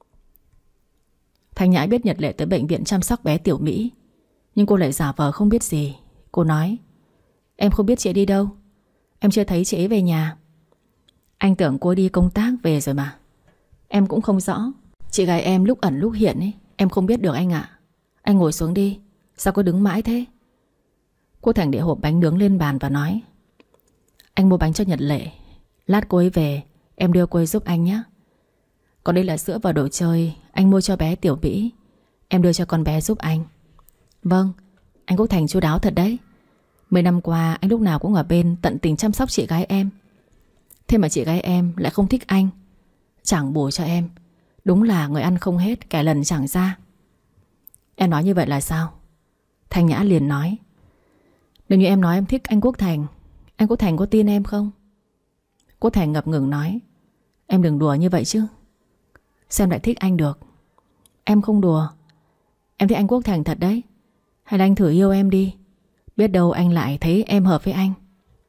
Thanh Nhã biết Nhật Lệ tới bệnh viện chăm sóc bé Tiểu Mỹ, nhưng cô lại giả vờ không biết gì. Cô nói, em không biết chị ấy đi đâu. Em chưa thấy chị ấy về nhà. Anh tưởng cô đi công tác về rồi mà. Em cũng không rõ. Chị gái em lúc ẩn lúc hiện ấy, em không biết được anh ạ. Anh ngồi xuống đi. Sao cô đứng mãi thế? Cô Thành để hộp bánh nướng lên bàn và nói, anh mua bánh cho Nhật Lệ. Lát cô ấy về em đưa cô ấy giúp anh nhé. Còn đây là sữa và đồ chơi anh mua cho bé Tiểu Mỹ. Em đưa cho con bé giúp anh. Vâng, anh Quốc Thành chu đáo thật đấy. Mười năm qua anh lúc nào cũng ở bên tận tình chăm sóc chị gái em. Thế mà chị gái em lại không thích anh, chẳng bù cho em. Đúng là người ăn không hết, kẻ lần chẳng ra. Em nói như vậy là sao? Thanh Nhã liền nói, nếu như em nói em thích anh Quốc Thành, anh Quốc Thành có tin em không? Quốc Thành ngập ngừng nói, em đừng đùa như vậy chứ. Sao em lại thích anh được? Em không đùa. Em thích anh Quốc Thành thật đấy. Hay là anh thử yêu em đi, biết đâu anh lại thấy em hợp với anh.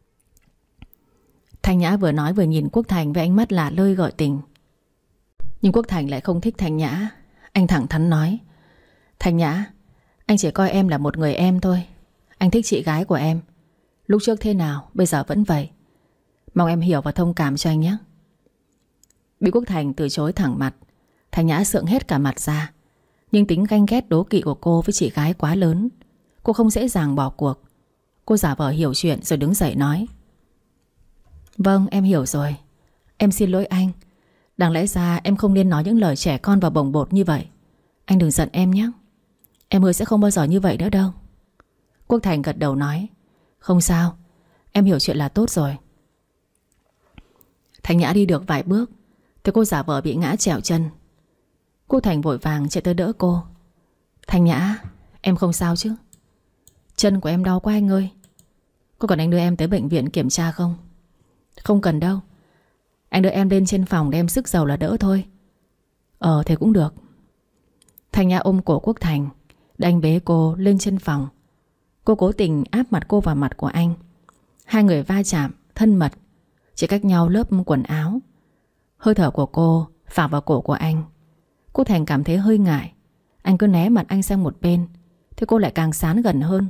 Thanh Nhã vừa nói vừa nhìn Quốc Thành với ánh mắt lạ lơi gợi tình. Nhưng Quốc Thành lại không thích Thanh Nhã. Anh thẳng thắn nói: Thanh Nhã, anh chỉ coi em là một người em thôi. Anh thích chị gái của em. Lúc trước thế nào bây giờ vẫn vậy. Mong em hiểu và thông cảm cho anh nhé. Bị Quốc Thành từ chối thẳng mặt, Thanh Nhã sượng hết cả mặt ra. Nhưng tính ganh ghét đố kỵ của cô với chị gái quá lớn, cô không dễ dàng bỏ cuộc. Cô giả vờ hiểu chuyện rồi đứng dậy nói: Vâng, em hiểu rồi. Em xin lỗi anh. Đáng lẽ ra em không nên nói những lời trẻ con và bồng bột như vậy. Anh đừng giận em nhé. Em hứa sẽ không bao giờ như vậy nữa đâu. Quốc Thành gật đầu nói: Không sao, em hiểu chuyện là tốt rồi. Thanh Nhã đi được vài bước thì cô giả vờ bị ngã trèo chân. Quốc Thành vội vàng chạy tới đỡ cô. Thanh Nhã, em không sao chứ? Chân của em đau quá anh ơi. Có cần anh đưa em tới bệnh viện kiểm tra không? Không cần đâu. Anh đưa em lên trên phòng để em sức dầu là đỡ thôi. Ờ thế cũng được. Thanh Nhã ôm cổ Quốc Thành để anh bế cô lên trên phòng. Cô cố tình áp mặt cô vào mặt của anh. Hai người va chạm thân mật, chỉ cách nhau lớp quần áo. Hơi thở của cô phả vào cổ của anh. Quốc Thành cảm thấy hơi ngại. Anh cứ né mặt anh sang một bên, thế cô lại càng sán gần hơn.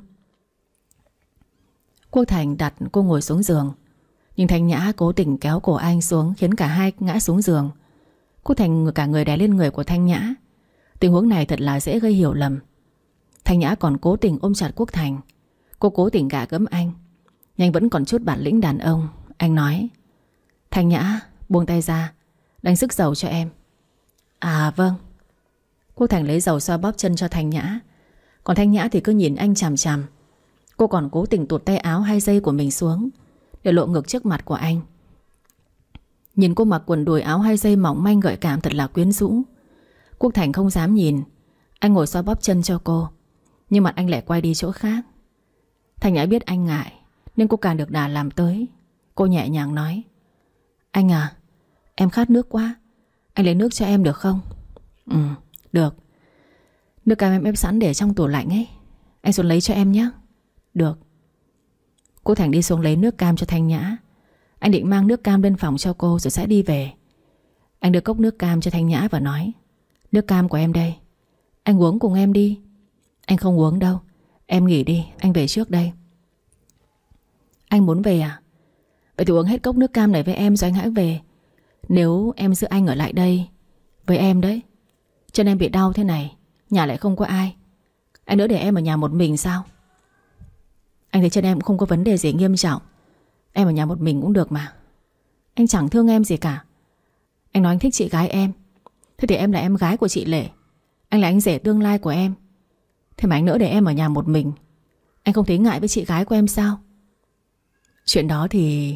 Quốc Thành đặt cô ngồi xuống giường, nhưng Thanh Nhã cố tình kéo cổ anh xuống, khiến cả hai ngã xuống giường. Quốc Thành cả người đè lên người của Thanh Nhã. Tình huống này thật là dễ gây hiểu lầm. Thanh Nhã còn cố tình ôm chặt Quốc Thành. Cô cố tình gạ gẫm anh, nhưng anh vẫn còn chút bản lĩnh đàn ông. Anh nói: Thanh Nhã, buông tay ra, đánh sức dầu cho em. À vâng. Quốc Thành lấy dầu xoa bóp chân cho Thanh Nhã. Còn Thanh Nhã thì cứ nhìn anh chằm chằm. Cô còn cố tình tuột tay áo hai dây của mình xuống để lộ ngực trước mặt của anh. Nhìn cô mặc quần đùi áo hai dây mỏng manh gợi cảm thật là quyến rũ. Quốc Thành không dám nhìn. Anh ngồi xoa bóp chân cho cô, nhưng mặt anh lại quay đi chỗ khác. Thanh Nhã biết anh ngại nên cô càng được đà làm tới. Cô nhẹ nhàng nói: Anh à, em khát nước quá, anh lấy nước cho em được không? Ừ, được. Nước cam em ép sẵn để trong tủ lạnh ấy, anh xuống lấy cho em nhé. Được. Cô Thành đi xuống lấy nước cam cho Thanh Nhã. Anh định mang nước cam lên phòng cho cô rồi sẽ đi về. Anh đưa cốc nước cam cho Thanh Nhã và nói: Nước cam của em đây, anh uống cùng em đi. Anh không uống đâu, em nghỉ đi, anh về trước đây. Anh muốn về à? Vậy thì uống hết cốc nước cam này với em rồi anh hãy về. Nếu em giữ anh ở lại đây với em đấy. Chân em bị đau thế này, nhà lại không có ai, anh đỡ để em ở nhà một mình sao? Anh thấy chân em cũng không có vấn đề gì nghiêm trọng, em ở nhà một mình cũng được mà. Anh chẳng thương em gì cả. Anh nói anh thích chị gái em, thế thì em là em gái của chị Lệ, anh là anh rể tương lai của em. Thế mà anh nỡ để em ở nhà một mình, anh không thấy ngại với chị gái của em sao? Chuyện đó thì...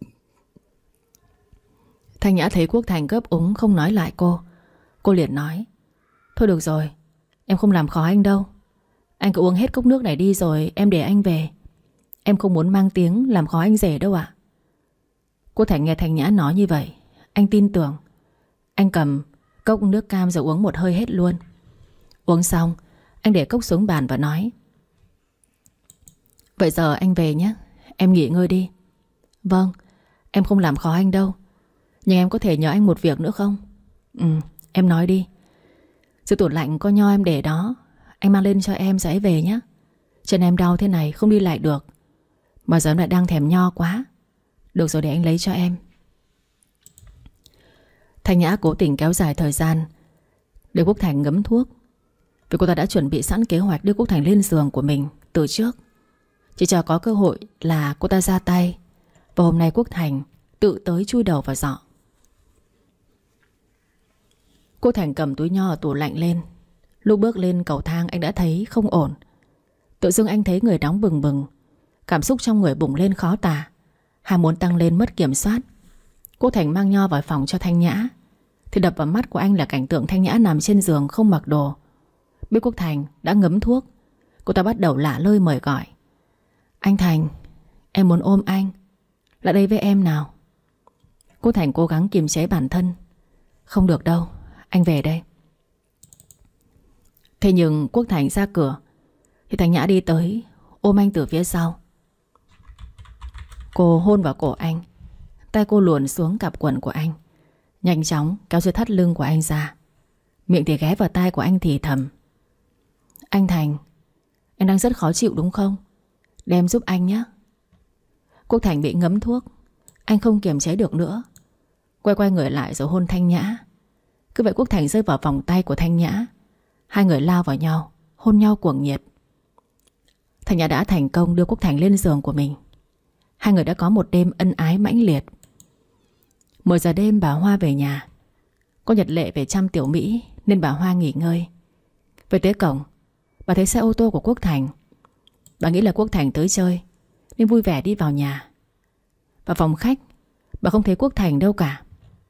Thanh Nhã thấy Quốc Thành gấp úng không nói lại cô. Cô liền nói: Thôi được rồi, em không làm khó anh đâu. Anh cứ uống hết cốc nước này đi rồi em để anh về. Em không muốn mang tiếng làm khó anh rể đâu ạ. Quốc Thành nghe Thanh Nhã nói như vậy, anh tin tưởng. Anh cầm cốc nước cam rồi uống một hơi hết luôn. Uống xong, anh để cốc xuống bàn và nói: Vậy giờ anh về nhé, em nghỉ ngơi đi. Vâng, em không làm khó anh đâu, nhưng em có thể nhờ anh một việc nữa không? Ừ, em nói đi. Giữa tủ lạnh có nho em để đó, anh mang lên cho em rồi ấy về nhé. Chân em đau thế này không đi lại được, mà giờ em lại đang thèm nho quá. Được rồi, để anh lấy cho em. Thanh Nhã cố tình kéo dài thời gian để Quốc Thành ngấm thuốc, vì cô ta đã chuẩn bị sẵn kế hoạch đưa Quốc Thành lên giường của mình từ trước. Chỉ chờ có cơ hội là cô ta ra tay. Và hôm nay Quốc Thành tự tới chui đầu vào giỏ. Quốc Thành cầm túi nho ở tủ lạnh lên. Lúc bước lên cầu thang anh đã thấy không ổn. Tự dưng anh thấy người nóng bừng bừng, cảm xúc trong người bùng lên khó tả, ham muốn tăng lên mất kiểm soát. Quốc Thành mang nho vào phòng cho Thanh Nhã, thì đập vào mắt của anh là cảnh tượng Thanh Nhã nằm trên giường không mặc đồ. Biết Quốc Thành đã ngấm thuốc, cô ta bắt đầu lả lơi mời gọi: Anh Thành, em muốn ôm anh, lại đây với em nào. Quốc Thành cố gắng kiềm chế bản thân: Không được đâu, anh về đây. Thế nhưng Quốc Thành ra cửa thì Thanh Nhã đi tới, ôm anh từ phía sau. Cô hôn vào cổ anh, tay cô luồn xuống cặp quần của anh, nhanh chóng kéo dây thắt lưng của anh ra, miệng thì ghé vào tai của anh thì thầm: Anh Thành, em đang rất khó chịu đúng không? Để em giúp anh nhé. Quốc Thành bị ngấm thuốc, anh không kiềm chế được nữa, quay quay người lại rồi hôn Thanh Nhã. Cứ vậy Quốc Thành rơi vào vòng tay của Thanh Nhã. Hai người lao vào nhau, hôn nhau cuồng nhiệt. Thanh Nhã đã thành công đưa Quốc Thành lên giường của mình. Hai người đã có một đêm ân ái mãnh liệt. Mười giờ đêm bà Hoa về nhà. Cô Nhật Lệ về chăm Tiểu Mỹ nên bà Hoa nghỉ ngơi. Về tới cổng, bà thấy xe ô tô của Quốc Thành. Bà nghĩ là Quốc Thành tới chơi nên vui vẻ đi vào nhà. Vào phòng khách, bà không thấy Quốc Thành đâu cả.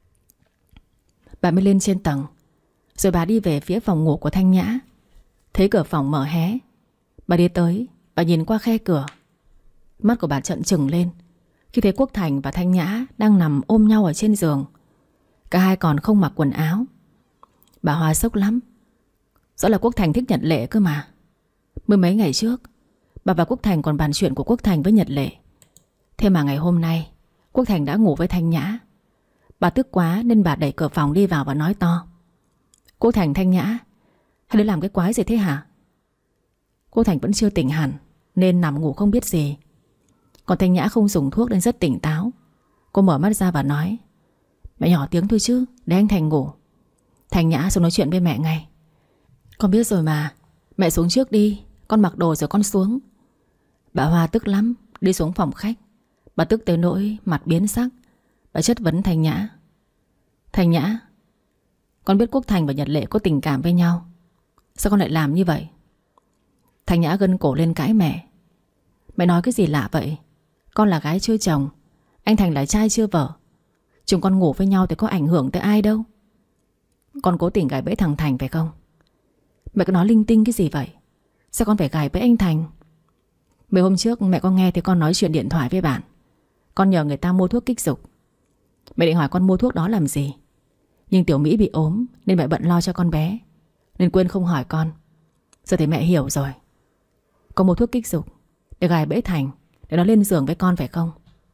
Bà mới lên trên tầng, rồi bà đi về phía phòng ngủ của Thanh Nhã. Thấy cửa phòng mở hé, bà đi tới, bà nhìn qua khe cửa. Mắt của bà trợn trừng lên khi thấy Quốc Thành và Thanh Nhã đang nằm ôm nhau ở trên giường. Cả hai còn không mặc quần áo. Bà Hoa sốc lắm. Rõ là Quốc Thành thích Nhật Lệ cơ mà. Mười mấy ngày trước, bà và Quốc Thành còn bàn chuyện của Quốc Thành với Nhật Lệ. Thế mà ngày hôm nay Quốc Thành đã ngủ với Thanh Nhã. Bà tức quá nên bà đẩy cửa phòng đi vào và nói to: Quốc Thành, Thanh Nhã, hai đứa làm cái quái gì thế hả? Quốc Thành vẫn chưa tỉnh hẳn nên nằm ngủ không biết gì. Còn Thanh Nhã không dùng thuốc nên rất tỉnh táo. Cô mở mắt ra và nói: Mẹ nhỏ tiếng thôi chứ, để anh Thành ngủ. Thanh Nhã xuống nói chuyện với mẹ ngay. Con biết rồi mà, mẹ xuống trước đi, con mặc đồ rồi con xuống. Bà Hoa tức lắm, đi xuống phòng khách. Bà tức tới nỗi mặt biến sắc. Bà chất vấn Thanh Nhã: Thanh Nhã, con biết Quốc Thành và Nhật Lệ có tình cảm với nhau, sao con lại làm như vậy? Thanh Nhã gân cổ lên cãi mẹ: Mẹ nói cái gì lạ vậy? Con là gái chưa chồng, anh Thành là trai chưa vợ. Chúng con ngủ với nhau thì có ảnh hưởng tới ai đâu. Con cố tình gài bẫy thằng Thành phải không? Mẹ cứ nói linh tinh cái gì vậy? Sao con phải gài bẫy anh Thành? Mấy hôm trước mẹ con nghe thấy con nói chuyện điện thoại với bạn. Con nhờ người ta mua thuốc kích dục. Mẹ định hỏi con mua thuốc đó làm gì, nhưng Tiểu Mỹ bị ốm nên mẹ bận lo cho con bé, nên quên không hỏi con. Giờ thì mẹ hiểu rồi. Con mua thuốc kích dục để gài bẫy Thành, để nó lên giường với con phải không?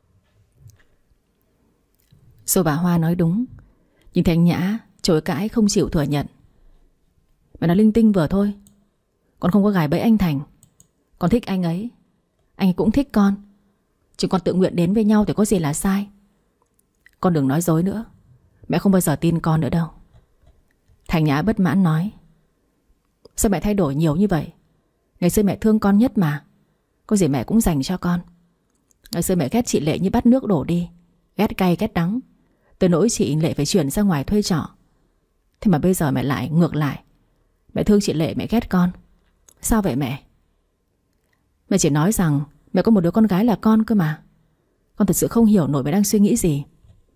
Rồi bà Hoa nói đúng, nhưng Thanh Nhã chối cãi không chịu thừa nhận. Mẹ nói linh tinh vừa thôi. Con không có gài bẫy anh Thành. Con thích anh ấy, anh ấy cũng thích con. Chúng con tự nguyện đến với nhau thì có gì là sai. Con đừng nói dối nữa, mẹ không bao giờ tin con nữa đâu. Thanh Nhã bất mãn nói: Sao mẹ thay đổi nhiều như vậy? Ngày xưa mẹ thương con nhất mà, có gì mẹ cũng dành cho con. Ngày xưa mẹ ghét chị Lệ như bắt nước đổ đi, ghét cay ghét đắng, tới nỗi chị Lệ phải chuyển ra ngoài thuê trọ. Thế mà bây giờ mẹ lại ngược lại. Mẹ thương chị Lệ, mẹ ghét con. Sao vậy mẹ? Mẹ chỉ nói rằng mẹ có một đứa con gái là con cơ mà. Con thật sự không hiểu nổi mẹ đang suy nghĩ gì.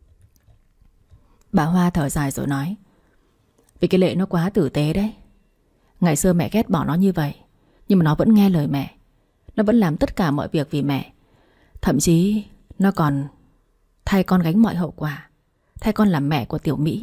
Bà Hoa thở dài rồi nói: Vì cái Lệ nó quá tử tế đấy. Ngày xưa mẹ ghét bỏ nó như vậy, nhưng mà nó vẫn nghe lời mẹ. Nó vẫn làm tất cả mọi việc vì mẹ. Thậm chí nó còn thay con gánh mọi hậu quả, thay con làm mẹ của Tiểu Mỹ.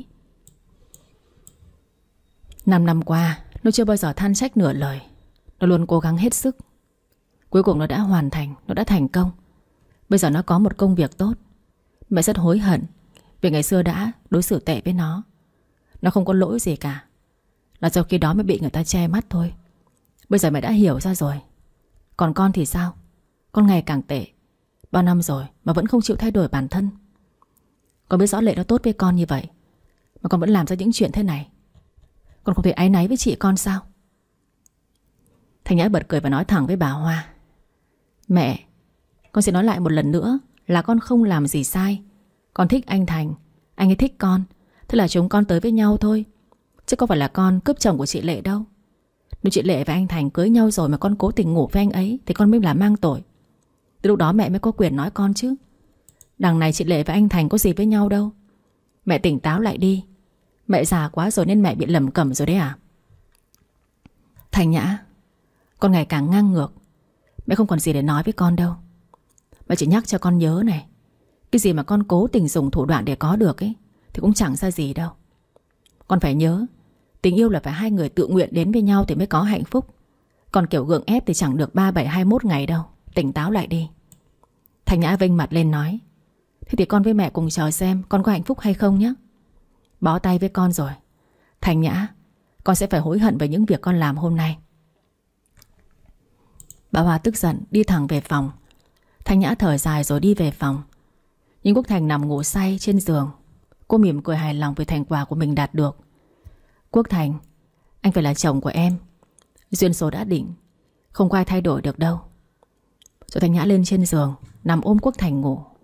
Năm năm qua nó chưa bao giờ than trách nửa lời. Nó luôn cố gắng hết sức. Cuối cùng nó đã hoàn thành, nó đã thành công. Bây giờ nó có một công việc tốt. Mẹ rất hối hận vì ngày xưa đã đối xử tệ với nó. Nó không có lỗi gì cả, là do khi đó mới bị người ta che mắt thôi. Bây giờ mẹ đã hiểu ra rồi. Còn con thì sao? Con ngày càng tệ. Bao năm rồi mà vẫn không chịu thay đổi bản thân. Con biết rõ Lệ nó tốt với con như vậy, mà con vẫn làm ra những chuyện thế này. Con không thể áy náy với chị con sao? Thanh Nhã bật cười và nói thẳng với bà Hoa: Mẹ, con sẽ nói lại một lần nữa là con không làm gì sai. Con thích anh Thành, anh ấy thích con. Thế là chúng con tới với nhau thôi, chứ không phải là con cướp chồng của chị Lệ đâu. Nếu chị Lệ và anh Thành cưới nhau rồi mà con cố tình ngủ với anh ấy thì con mới là mang tội. Từ lúc đó mẹ mới có quyền nói con chứ. Đằng này chị Lệ và anh Thành có gì với nhau đâu. Mẹ tỉnh táo lại đi. Mẹ già quá rồi nên mẹ bị lầm cẩm rồi đấy à? Thanh Nhã, con ngày càng ngang ngược. Mẹ không còn gì để nói với con đâu. Mẹ chỉ nhắc cho con nhớ này, cái gì mà con cố tình dùng thủ đoạn để có được ấy thì cũng chẳng ra gì đâu. Con phải nhớ, tình yêu là phải hai người tự nguyện đến với nhau thì mới có hạnh phúc. Còn kiểu gượng ép thì chẳng được ba bảy hai mốt ngày đâu. Tỉnh táo lại đi. Thanh Nhã vênh mặt lên nói: Thế thì con với mẹ cùng chờ xem con có hạnh phúc hay không nhé. Bó tay với con rồi. Thanh Nhã, con sẽ phải hối hận về những việc con làm hôm nay. Bà Hòa tức giận đi thẳng về phòng. Thanh Nhã thở dài rồi đi về phòng. Nhưng Quốc Thành nằm ngủ say trên giường. Cô mỉm cười hài lòng về thành quả của mình đạt được. Quốc Thành, anh phải là chồng của em. Duyên số đã định, không có ai thay đổi được đâu. Rồi Thanh Nhã lên trên giường, nằm ôm Quốc Thành ngủ.